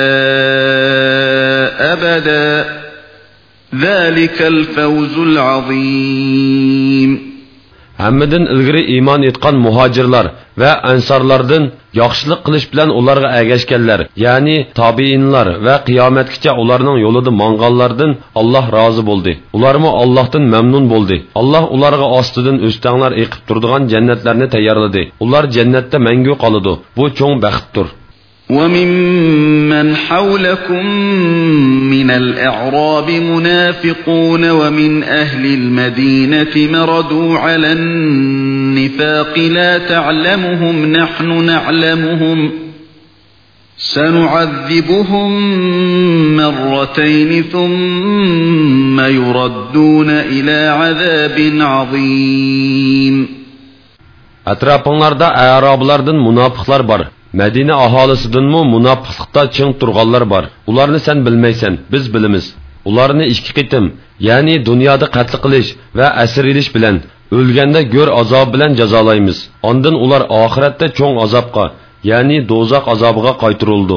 أبدا ذلك الفوز العظيم. Hammadan ilgari iymon etgan muhojirlar va ansarlardan yaxshilik qilish bilan ularga ergashganlar, ya'ni tabiinlar va qiyomatgacha ularning yo'lida manganlardan Alloh rozi bo'ldi. Ularmi Allohdan mamnun bo'ldi. Alloh ularga ostidan o'stanglar eqib turadigan jannatlarni tayyorladi. Ular jannatda mangu qoladi. Bu cho'ng baxtdir. وَمِمَّنْ حَوْلَكُمْ مِنَ الْأَعْرَابِ مُنَافِقُونَ وَمِنْ أَهْلِ الْمَدِينَةِ مَرَدُوا عَلَى النِّفَاقِ لَا تَعْلَمُهُمْ نَحْنُ نَعْلَمُهُمْ سَنُعَذِّبُهُمْ مَرَّتَيْنِ ثُمَّ يُرَدُّونَ إِلَى عَذَابٍ عَظِيمٍ. Atrafыңlarda Arablardan munofiqlar bor. Madina aholisidanmi munofiqlikda ching turganlar bor. Ularni sen bilmaysan, biz bilamiz. Ularni ikki qitim, ya'ni dunyoda qatl qilish va asir ilish bilan, o'lganda go'r azob bilan jazolaymiz. Ondan ular oxiratda cho'ng azobga, ya'ni do'zax azobiga qaytarildi.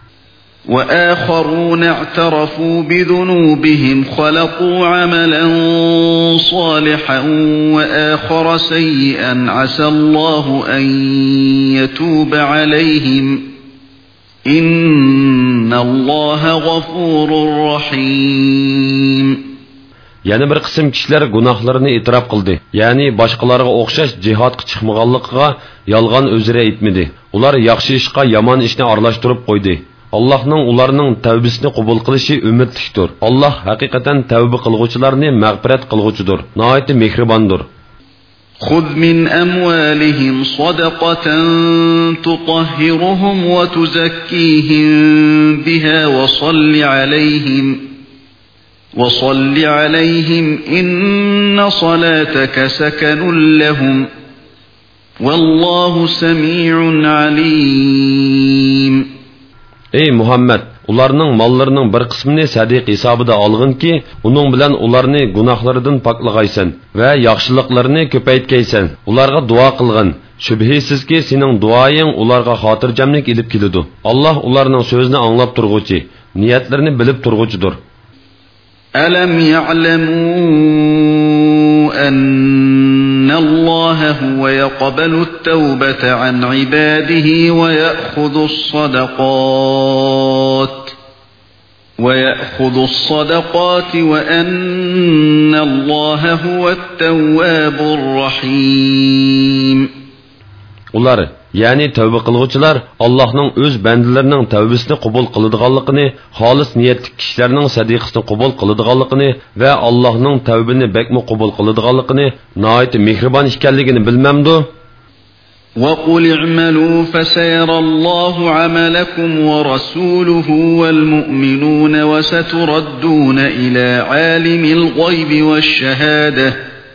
وآخرون اعترفوا بذنوبهم خلقوا عملا صالحا وآخر سيئا عسى الله أن يتوب عليهم إن الله غفور رحيم. Yana bir qism kishilar gunohlarini e'tirof qildi. Ya'ni boshqalarga o'xshash jihodga chiqmaganligiga yolg'on o'zira aytmadi. Ular yaxshi ishga yomon ishni aralashtirib qo'ydi. Allohning ularning tavbasini qabul qilishi umidlikdir. Alloh haqiqatan tavba qilguvchilarni mag'firat qilguvchidir. Nihoyat mehribondir. خذ من أموالهم صدقة تطهرهم وتزكيهم بها وصل عليهم وصل عليهم إن صلاتك سكن لهم والله سميع عليم. Ey Muhammed, ularning mollarining bir qismini sadiq hisobida olg'inki, uning bilan ularni gunohlaridan poklag'aysan va yaxshiliklarini ko'paytgaysan. Ularga duo qilgin. Shubhisizki sening duoying ularga xotirjamlik ilib keladi. Alloh ularning so'zini anglab turg'uchi, niyatlarini bilib turg'uchidir. Alam ya'lamu anna Alloh huwa yaqbalu at-tawbata 'an 'ibadihi wa ya'khudhu as-sadaqat wa ya'khudhu as-sadaqat wa anna Alloh huwa at-tawwabur rahim. Ular, yani tövbe qiluvchilar Allohning o'z bandalarining tavbasini qabul qiladiganligini, xolis niyatli kishilarning sadiqasini qabul qiladiganligini va Allohning tavbini bekmi qabul qiladiganligini, nihoyat mehribon ekanligini bilmamdu. وَقُلِ اعْمَلُوا فَسَيَرَى اللَّهُ عَمَلَكُمْ وَرَسُولُهُ وَالْمُؤْمِنُونَ وَسَتُرَدُّونَ إِلَى عَالِمِ الْغَيْبِ وَالشَّهَادَةِ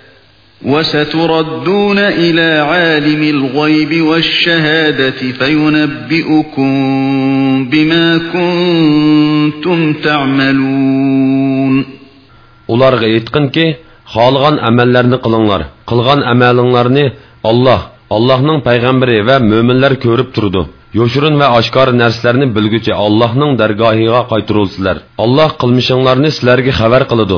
وستردون إلى عالم الغيب والشهادة فينبئكم بما كنتم تعملون. Ularga aytqinki, xohlagan amallarni qilinglar. Qilgan amalinglarni Alloh, Allohning payg'ambari va mo'minlar ko'rib turdi. Yo'shirin va oshkor narsalarni bilguchi Allohning dargohiga qaytarilsizlar. Alloh qilmishinglarni sizlarga xabar qiladi.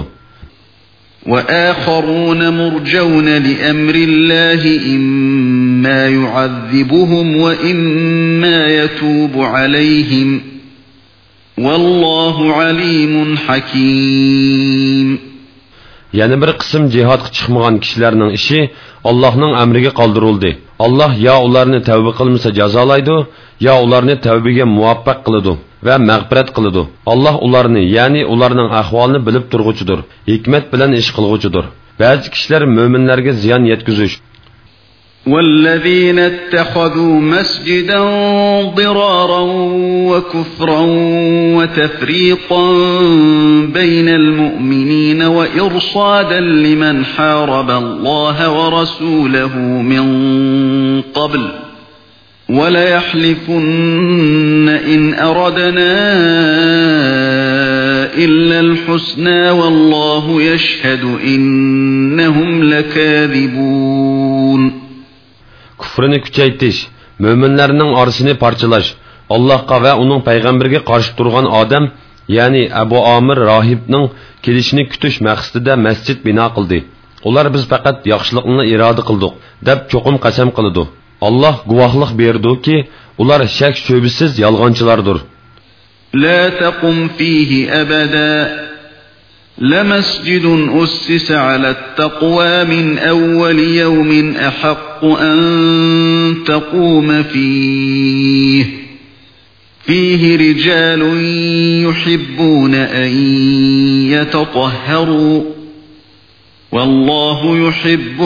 وآخرون مرجون لأمر الله إما يعذبهم وإما يتوب عليهم والله عليم حكيم. Yani bir qism cihatga chiqmagan kishilarning ishi Allohning amriga qoldirildi. Alloh ya ularni tavba qilmasa jazolaydi, ya ularni tavbaga muvaffaq qiladi va mag'firat qiladi. Alloh ularni, ya'ni ularning ahvolini bilib turg'uchidir, hikmat bilan ish qilg'uchidir. Ba'zi kishilar mo'minlarga ziyon yetkazish والذين اتخذوا مسجدا ضرارا وكفرا وتفريقا بين المؤمنين وإرصادا لمن حارب الله ورسوله من قبل وليحلفن إن أردنا إلا الحسنى والله يشهد إنهم لكاذبون. Kufrini kuchaytirish, mo'minlarning orasini parchalash, Allohga va uning payg'ambariga qarshi turgan odam, ya'ni Abu Amir rohibning kelishini kutish maqsadida masjid bino qildi. Ular biz faqat yaxshilikni iroda qildik deb cho'qim qasam qildi. Alloh guvohlik berdiki, ular shak shubhasiz yolg'onchilardir. La taqum fihi abada لمسجد أسس على التقوى من أول يوم أحق أن تقوم فيه فيه رجال يحبون أن يتطهروا والله يحب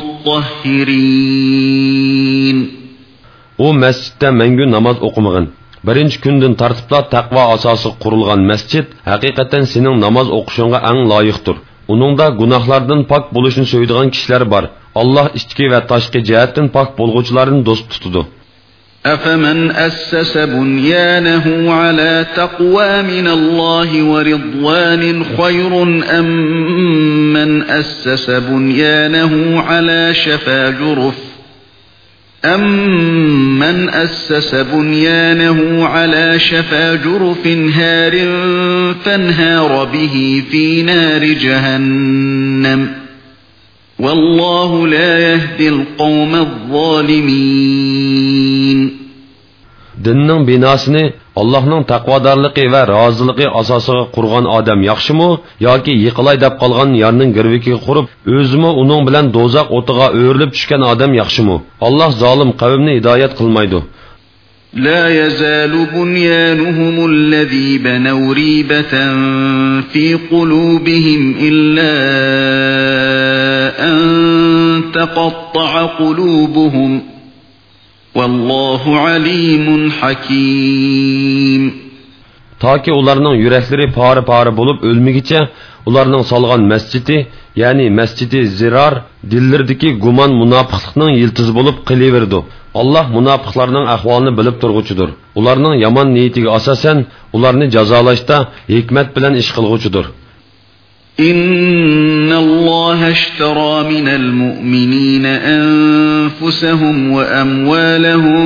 المطهرين. O mescitte mengü namaz okumağın. Birinchi kundan tartibla taqvo asosi qurilgan masjid haqiqatan sening namoz o'qishingga eng loyiqdir. Uningda gunohlardan pok bo'lishni so'yadigan kishilar bor. Alloh ichki va tashqi jihatdan pok bo'lg'uvchilarni do'st tutadi. Afaman assasa bunyanahu ala taqwa min Alloh wa ridwanin khayrun am man assasa bunyanahu ala shafa juruf أَمَّنْ أَسَّسَ بُنْيَانَهُ عَلَى شَفَا جُرُفٍ هَارٍ فَانْهَارَ بِهِ فِي نَارِ جَهَنَّمَ وَاللَّهُ لَا يَهْدِي الْقَوْمَ الظَّالِمِينَ. Dinning binasini Allohning taqvodorligi va roziligi asosiga qurgan odam yaxshimi yoki yiqilay deb qolgan yerning girvikiga qurib, o'zimi uning bilan do'zax o'tiga o'rilib tushgan odam yaxshimi? Alloh zolim qavmni hidoyat qilmaydi. La yazalu bunyanuhum alladhi banaw ribatan fi qulubihim illa an taqatta'a qulubuhum. Vallahu alimun hakim. Taki ularning yuraklari pari-pari bo'lib o'lmigicha ularning solgan masjidi, ya'ni masjidi zirar dillardagi gumon munofiqlikning yiltizi bo'lib qilaverdi. Alloh munofiqlarning ahvolini bilib turg'uchidir. Ularning yomon niyatiga asosan ularni jazolashda hikmat bilan ish qilg'uchidir. إن الله اشترى من المؤمنين أنفسهم وأموالهم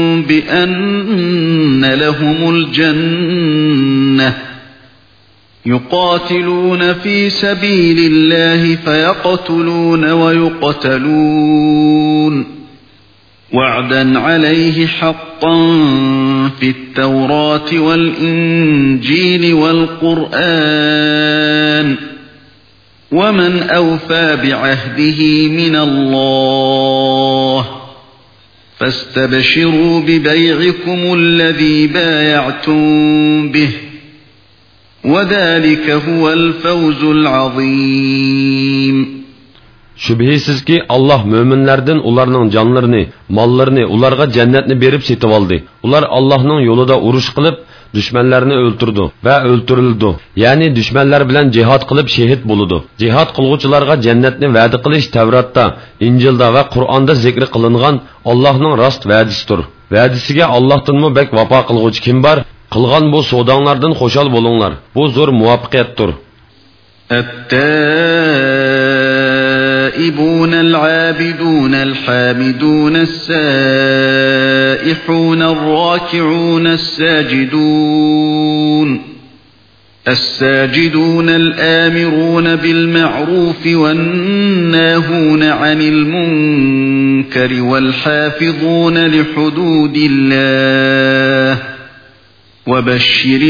بأن لهم الجنة يقاتلون في سبيل الله فيقتلون ويقتلون وعدا عليه حقا في التوراة والإنجيل والقرآن ومن أوفى بعهده من الله فاستبشروا ببيعكم الذي بايعتم به وذلك هو الفوز العظيم. Şübhisiz ki Allah müminlerden ularının canlarını, mallarını, ularga cennetini berip setip aldı. Ular Allah'ın yolunda uruş kılıp düşmanlarını öldürdü ve öldürüldü. Yani düşmanlar bilen cihat kılıp şehit buludu. Cihat kılgıçılarga cennetini vaadi kılış Tevrat'ta, İncil'de ve Kur'an'da zikri kılıngan Allah'ın rast vaadisidir. Vaadisiga Allah'tan mı bek vapa kılgıç kim var? Kılgan bu soğdanlardan hoşal bolunlar. Bu zor muvaffakiyettir. التائبون العابدون الحامدون السائحون الراكعون الساجدون الساجدون الآمرون بالمعروف والناهون عن المنكر والحافظون لحدود الله وبشر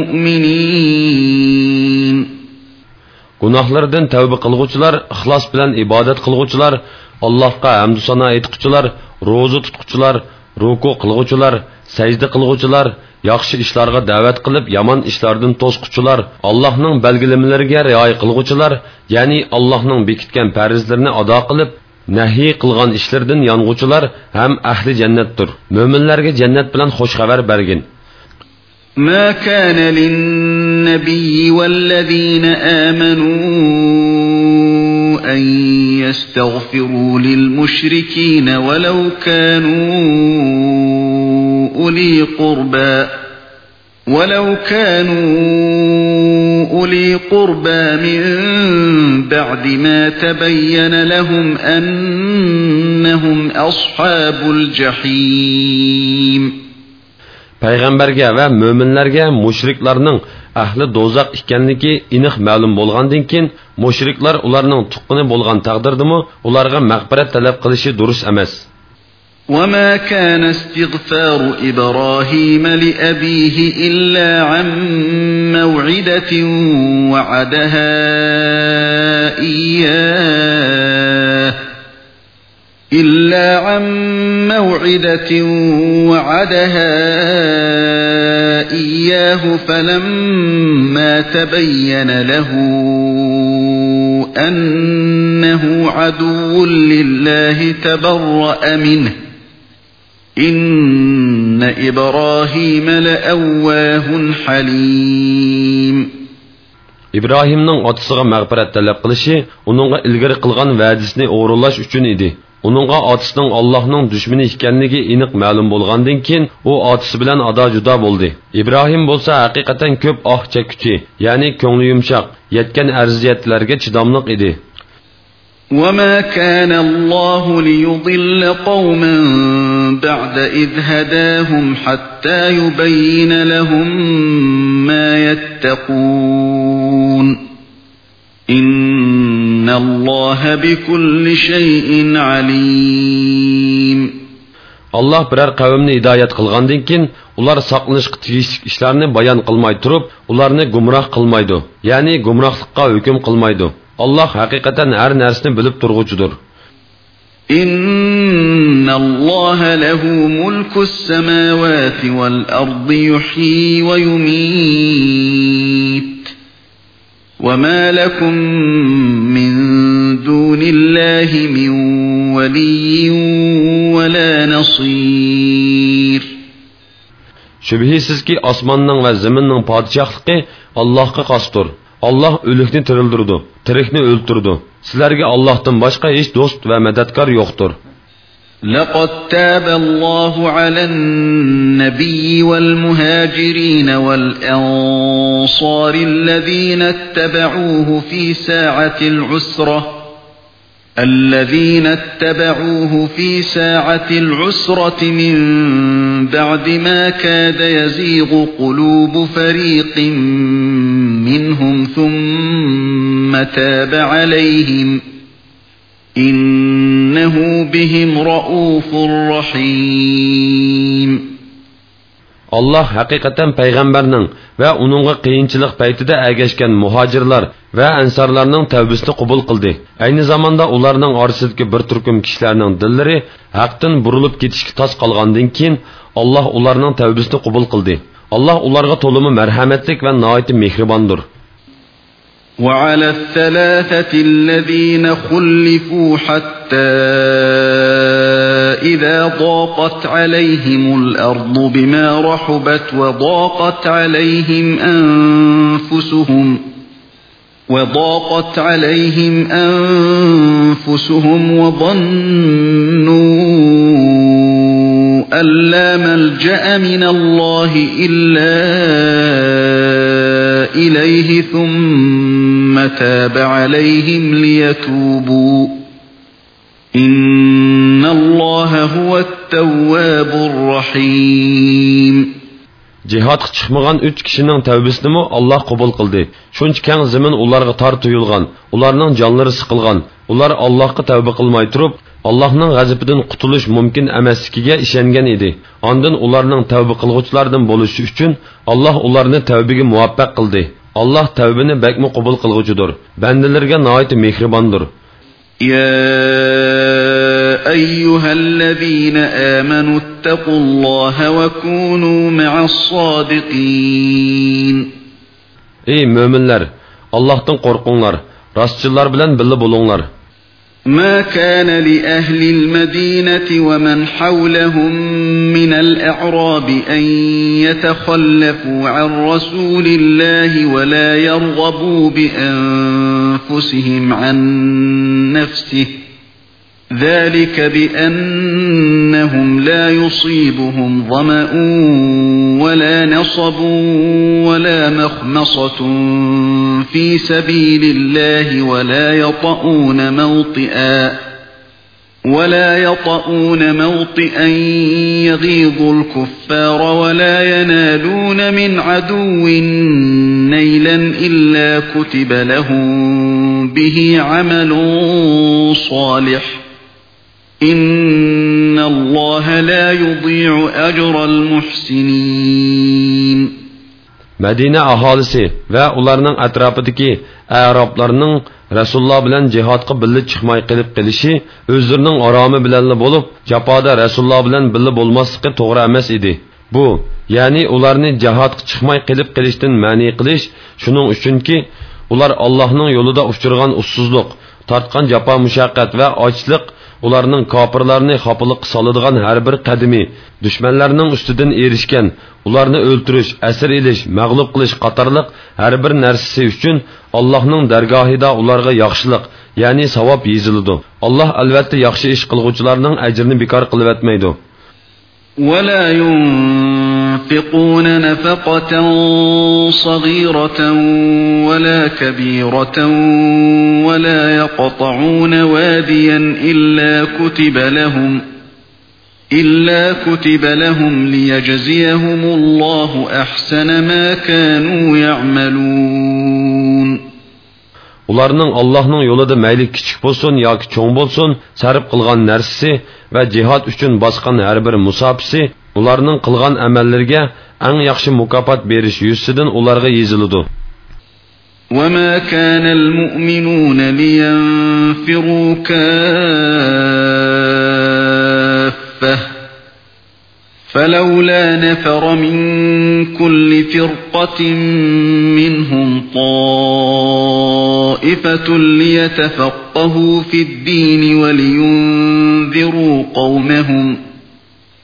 المؤمنين. Günahlardan tövbe kılgıçılar, ihlas bilen ibadet kılgıçılar, Allah'a hamdü sana etkiçiler, rozu tutkuçular, ruku kılgıçılar, secde kılgıçılar, yaxşı işlarga davet kılıp yaman işlardan tozquçular, Allah'ның belgilemeleriga riayet kılgıçılar, yani Allah'ның bekitken perizlerini ada kılıp, nahiy kılgan işlerden yanğuçular hem ahli cennettir. Müminlerge cennet bilen hoş haber bergin. ما كان للنبي والذين آمنوا أن يستغفروا للمشركين ولو كانوا أولي قربى ولو كانوا أولي قربى من بعد ما تبين لهم أنهم أصحاب الجحيم. Peygamberge ve müminlerge müşriklarning ahli dozaq ekanligi aniq ma'lum bo'lgandan keyin mushriklar ularning tuqqini bo'lgan taqdirdimi ularga mag'firat talab qilishi durust emas. وما كان استغفار إبراهيم لأبيه إلا عن موعدة وعدها إياه إلا عن موعدة وعدها إياه فلما تبين له أنه عدو لله تبرأ منه إن إبراهيم لأواه حليم. İbrahimning otasiga mag'firat talab qilishi uningga ilgari qilgan va'dasini o'g'irlash uchun edi. Uningga otasining Allohning dushmani ekanligi aniq ma'lum bo'lgandan keyin u otasi bilan ado judo bo'ldi. İbrahim bo'lsa haqiqatan ko'p oh chekkuchi, ya'ni ko'ngli yumshoq, yetgan arziyatlarga chidamliq edi. وما كان الله ليضل قوما بعد إذ هداهم حتى يبين لهم ما يتقون إن الله بكل شيء عليم. Allah birer kavimni hidayet kılgandan keyin ular saqlanışqa tegishli ishlarni bayon qilmay turib, ularni gumroh qilmaydi, ya'ni gumrohlikqa hukm qilmaydi. Allah haqiqatan har narsani bilib turg'uchidir. إن الله له ملك السماوات والأرض يحيي ويميت وما لكم من دون الله من ولي ولا نصير. Şübhisiz ki asmanның ve zeminның padişahlığı Allah'a qasdır. Allah ölükni tirildirdi, tirikni o'ltirdi. Sizlarga Allohdan boshqa hech do'st va madadkor yo'qdir. لقد تاب الله على النبي والمهاجرين والأنصار الذين اتبعوه في ساعة العسرة الذين اتبعوه في ساعة العسرة من بعد ما كاد يزيغ قلوب فريق منهم ثم تاب عليهم إنه بهم رؤوف رحيم. Allah haqiqatan payg'ambarning va uningga qiyinchilik paytida ergashgan muhojirlar va ansarlarning tavbasini qabul qildi. Ayni zamonda ularning orasidagi bir turkum kishilarning dillari haqdan burilib ketishga tos qolgandan keyin Allah ularning tavbasini qabul qildi. Allah ularga to'limi marhamatlik va nihoyat mehribondir. وعلى الثلاثة الذين خلفوا حتى إذا ضاقت عليهم الأرض بما رحبت وضاقت عليهم أنفسهم وضاقت عليهم أنفسهم وظنوا أن لا ملجأ من الله إلا إليه ثم تاب عليهم ليتوبوا إن الله هو التواب الرحيم. Cihatga chiqmagan üç kishining tavbasini Alloh qabul qildi. Shuncha keng zamin ularga tor tuyulgan, ularning jonlari siqilgan. Ular Allohga tavba qilmay turib, Allohning g'azabidan qutulish mumkin emasligiga ishongan edi. Ondan ularning tavba qilguvchilardan bo'lishi uchun Alloh ularni tavbaga muvaffaq qildi. Allah tavbani bakmi qabul qilguvchidir. Bandalarga nihoyat mehribondir. يا أيها الذين آمنوا اتقوا الله وكونوا مع الصادقين. Ey müminler, Allah'tan korkunlar, rastçılar bilen birli bulunlar. ما كان لأهل المدينة ومن حولهم من الأعراب أن يتخلفوا عن رسول الله ولا يرغبوا بأنفسهم عن نفسه ذلك بأنهم لا يصيبهم ظمأ ولا نصب ولا مخمصة في سبيل الله ولا يطؤون موطئا ولا يطؤون موطئا يغيظ الكفار ولا ينالون من عدو نيلا إلا كتب لهم به عمل صالح إن الله لا يضيع أجر المحسنين. Medine ahalisi ve ularının etrafındaki Araplarının Resulullah bilen cihatqa birli çıkmay qilib qilishi özlerinin arami bilenli bolup japada Resulullah bilen birli bolmaslıqı toğra emas idi. Bu, yani ularni cihatqa çıkmay qilib qilishdan mani qilish şunun üçün ki ular Allah'ның yolunda uçurgan ussuzluq, tartqan japa mushaqqat ve açlık ularning kafirlarni xapılık salıdığan her bir qadimi düşmanlarning üstüden erişken, ularni öldürüş, əsir ilish, məğlub qilish qatarlıq her bir nərsisi üçün Allah'ның dərgahida ularga yaxşılıq, yani savab yezilidu. Allah albatta yaxşı iş qılğucularning əcrini bekar qılıb etmeydi. وَلَا يُنْفِقُونَ نَفَقَةً صَغِيرَةً وَلَا كَبِيرَةً وَلَا يَقْطَعُونَ وَادِيًا إِلَّا كُتِبَ لَهُمْ إِلَّا كُتِبَ لَهُمْ لِيَجْزِيَهُمُ اللَّهُ أَحْسَنَ مَا كَانُوا يَعْمَلُونَ. Ularning Allah'ның yolida mayli kichik bo'lsin yoki cho'ng bo'lsin, sarf qilgan narsasi va jihad uchun bosgan har bir musofisi, ularning qilgan amallariga eng yaxshi mukofot berish yuzidan ularga yeziladi. وَمَا كَانَ الْمُؤْمِنُونَ لِيَنْفِرُوا كَافَّةً فَلَوْلَا نَفَرَ مِنْ كُلِّ فِرْقَةٍ مِّنْهُمْ طَائِفَةٌ لِيَتَفَقَّهُوا فِي الدِّينِ وَلِيُنْذِرُوا قَوْمَهُمْ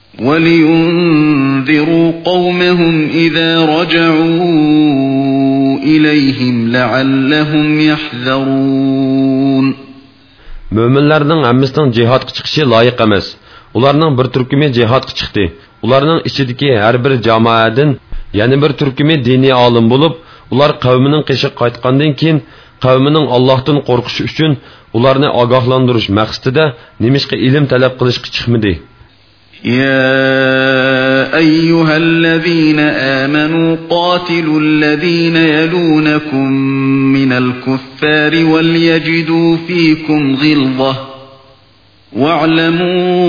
وَلِيُنْذِرُوا قَوْمَهُمْ إِذَا رَجَعُوا إليهم لعلهم يحذرون. Möminlərning hammasining jihadga chiqishi loyiq emas. Ularning bir turkumi jihadga chiqdi. Ularning ichidagi har bir jamoadan yana bir turkumi diniy olim bo'lib, ular qavmining qishiq qaytgandan keyin qavmining Allohdan qo'rqishi uchun ularni ogohlantirish maqsadida nimishqa ilm talab qilishga chiqmadi. يا أيها الذين آمنوا قاتلوا الذين يلونكم من الكفار وليجدوا فيكم غلظة واعلموا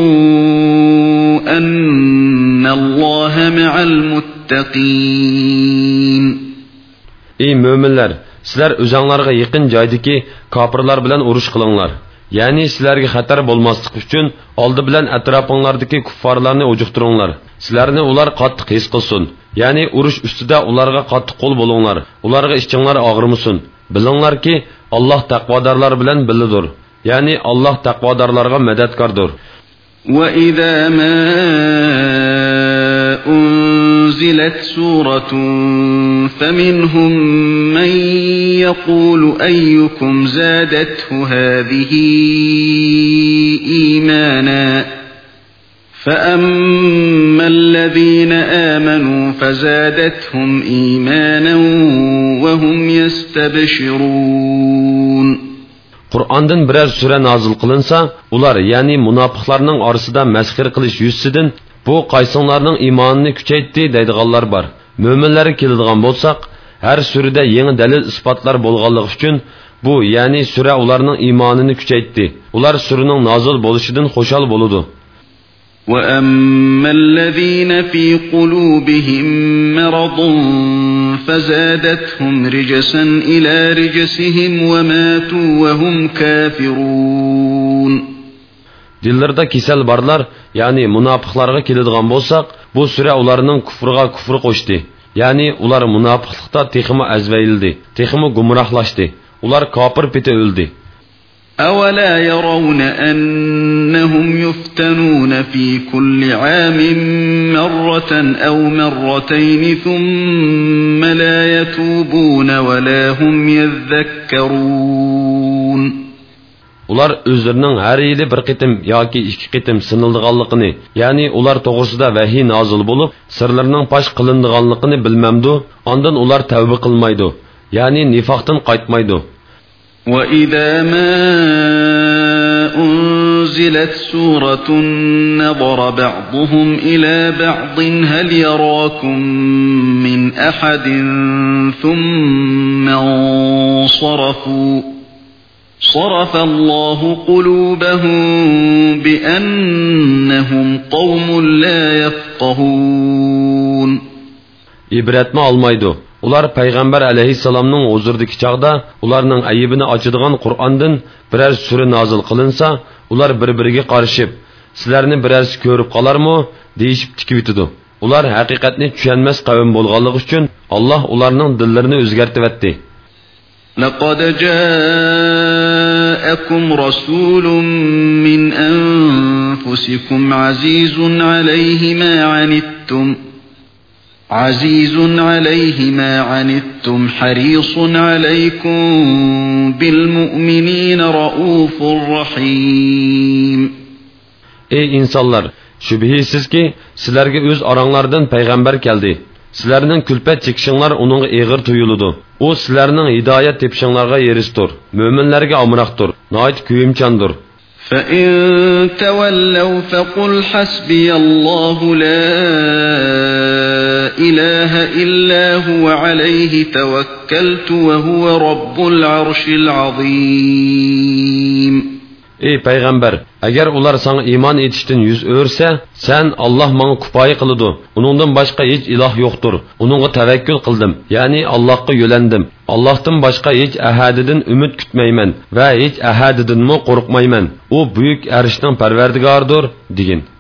أن الله مع المتقين. Ey müminler, sizler özаңlarga yaqin joydagi kofirlar bilan urush qilinglar. Yani sizlarga xatar bo'lmaslik uchun oldi bilan atrofinglardagi kuffarlarni o'jiqtiringlar. Sizlarni ular qattiq his qilsin. Yani urush ustida ularga qattiq qo'l bo'linglar. Ularga ishinglar og'irmasin. Bilinglarki, Alloh taqvodorlar bilan bilidir. Yani Allah taqvodorlarga madadkordir. Wa idza ma unzilat suratun faminhum man yaqulu ayyukum zadathu hadhihi imana فأما الذين آمنوا فزادتهم إيمانا وهم يستبشرون. Qur'ondan biror sura nozil qilinsa, ular, ya'ni munofiqlarning orasida masxir qilish yuzidan bu qaysinglarning iymonini kuchaytdi deydiganlar bor. Mo'minlarga keladigan bo'lsak, har surada yangi dalil isbotlar bo'lganligi uchun bu, ya'ni sura ularning iymonini kuchaytdi. Ular suraning nozil bo'lishidan xushal bo'ladi. وَأَمَّا الَّذِينَ فِي قُلُوبِهِم مَّرَضٌ فَزَادَتْهُمْ رِجْسًا إِلَى رِجْسِهِمْ وَمَاتُوا وَهُمْ كَافِرُونَ. Dillarda kesel barlar, yani münafıklarga keladigan bolsak, bu sure ularning kufriga kufr qo'shdi. Yani ular münafıklıkta teximi azvayildi, teximi gumrohlaşdi. Ular kafir peti o'ldi. أَوَلَا يَرَوْنَ أَنَّهُمْ يُفْتَنُونَ فِي كُلِّ عَامٍ مَّرَّةً أَوْ مَرَّتَيْنِ ثُمَّ لَا يَتُوبُونَ وَلَا هُمْ يَذَّكَّرُونَ. Ular özlerinin her yili bir qitim yoki ikki qitim sınıldıganlıqını, yani ular toğrusida vahiy nazil bulup, sırlarının paş qılındıganlıqını bilmemdu, ondan ular tövbe qılmaydı, yani nifaqtan qaytmaydı. وَإِذَا مَا أُنْزِلَتْ سُورَةٌ نَظَرَ بَعْضُهُمْ إِلَى بَعْضٍ هَلْ يَرَاكُمْ مِنْ أَحَدٍ ثُمَّ انصَرَفُوا صَرَفَ اللَّهُ قُلُوبَهُمْ بِأَنَّهُمْ قَوْمٌ لَا يَفْقَهُونَ. İbretme almaydı. Ular Peygamber aleyhisselamның huzurdaki çağda ularning ayibini açıdığan Kur'an'dan birer sure nazil kılınsa, ular bir-biriga qarışıp, sizlarni birersi ko'rib qolarmı deyishib tikivitidu. Ular haqiqatni tushunmas qavm bo'lganligi uchun Alloh ularning dillarini o'zgartib etdi. لقد جاءكم رسول من أنفسكم عزيز عليه ما عنتم عزيز عليه ما عنتم حريص عليكم بالمؤمنين رؤوف رحيم. Ey insanlar, şübhisiz ki sizlerge öz aranglardan peygamber geldi. Sizlerinin külpet çekişinler onunla eğir tuyuludu. O sizlerinin hidayet tepişinlerine yeristir. Müminlerge amıraktır. Nait küyümçandır. فَإِن تَوَلَّوْا فَقُلْ حَسْبِيَ اللَّهُ لَا إِلَٰهَ إِلَّا هُوَ عَلَيْهِ تَوَكَّلْتُ وَهُوَ رَبُّ الْعَرْشِ الْعَظِيمِ. Ey Peygamber, eğer ular sana iman etiştin yüz örse, sen Allah bana kupayı kılıdı. Onundan başka hiç ilah yoktur. Onunla tevekkül kıldım. Yani Allah'a yölendim. Allah'tan başka hiç ahadidin ümit kütmeymen ve hiç ahadidin mi korkmaymen. O büyük erişten perverdigardır, digin.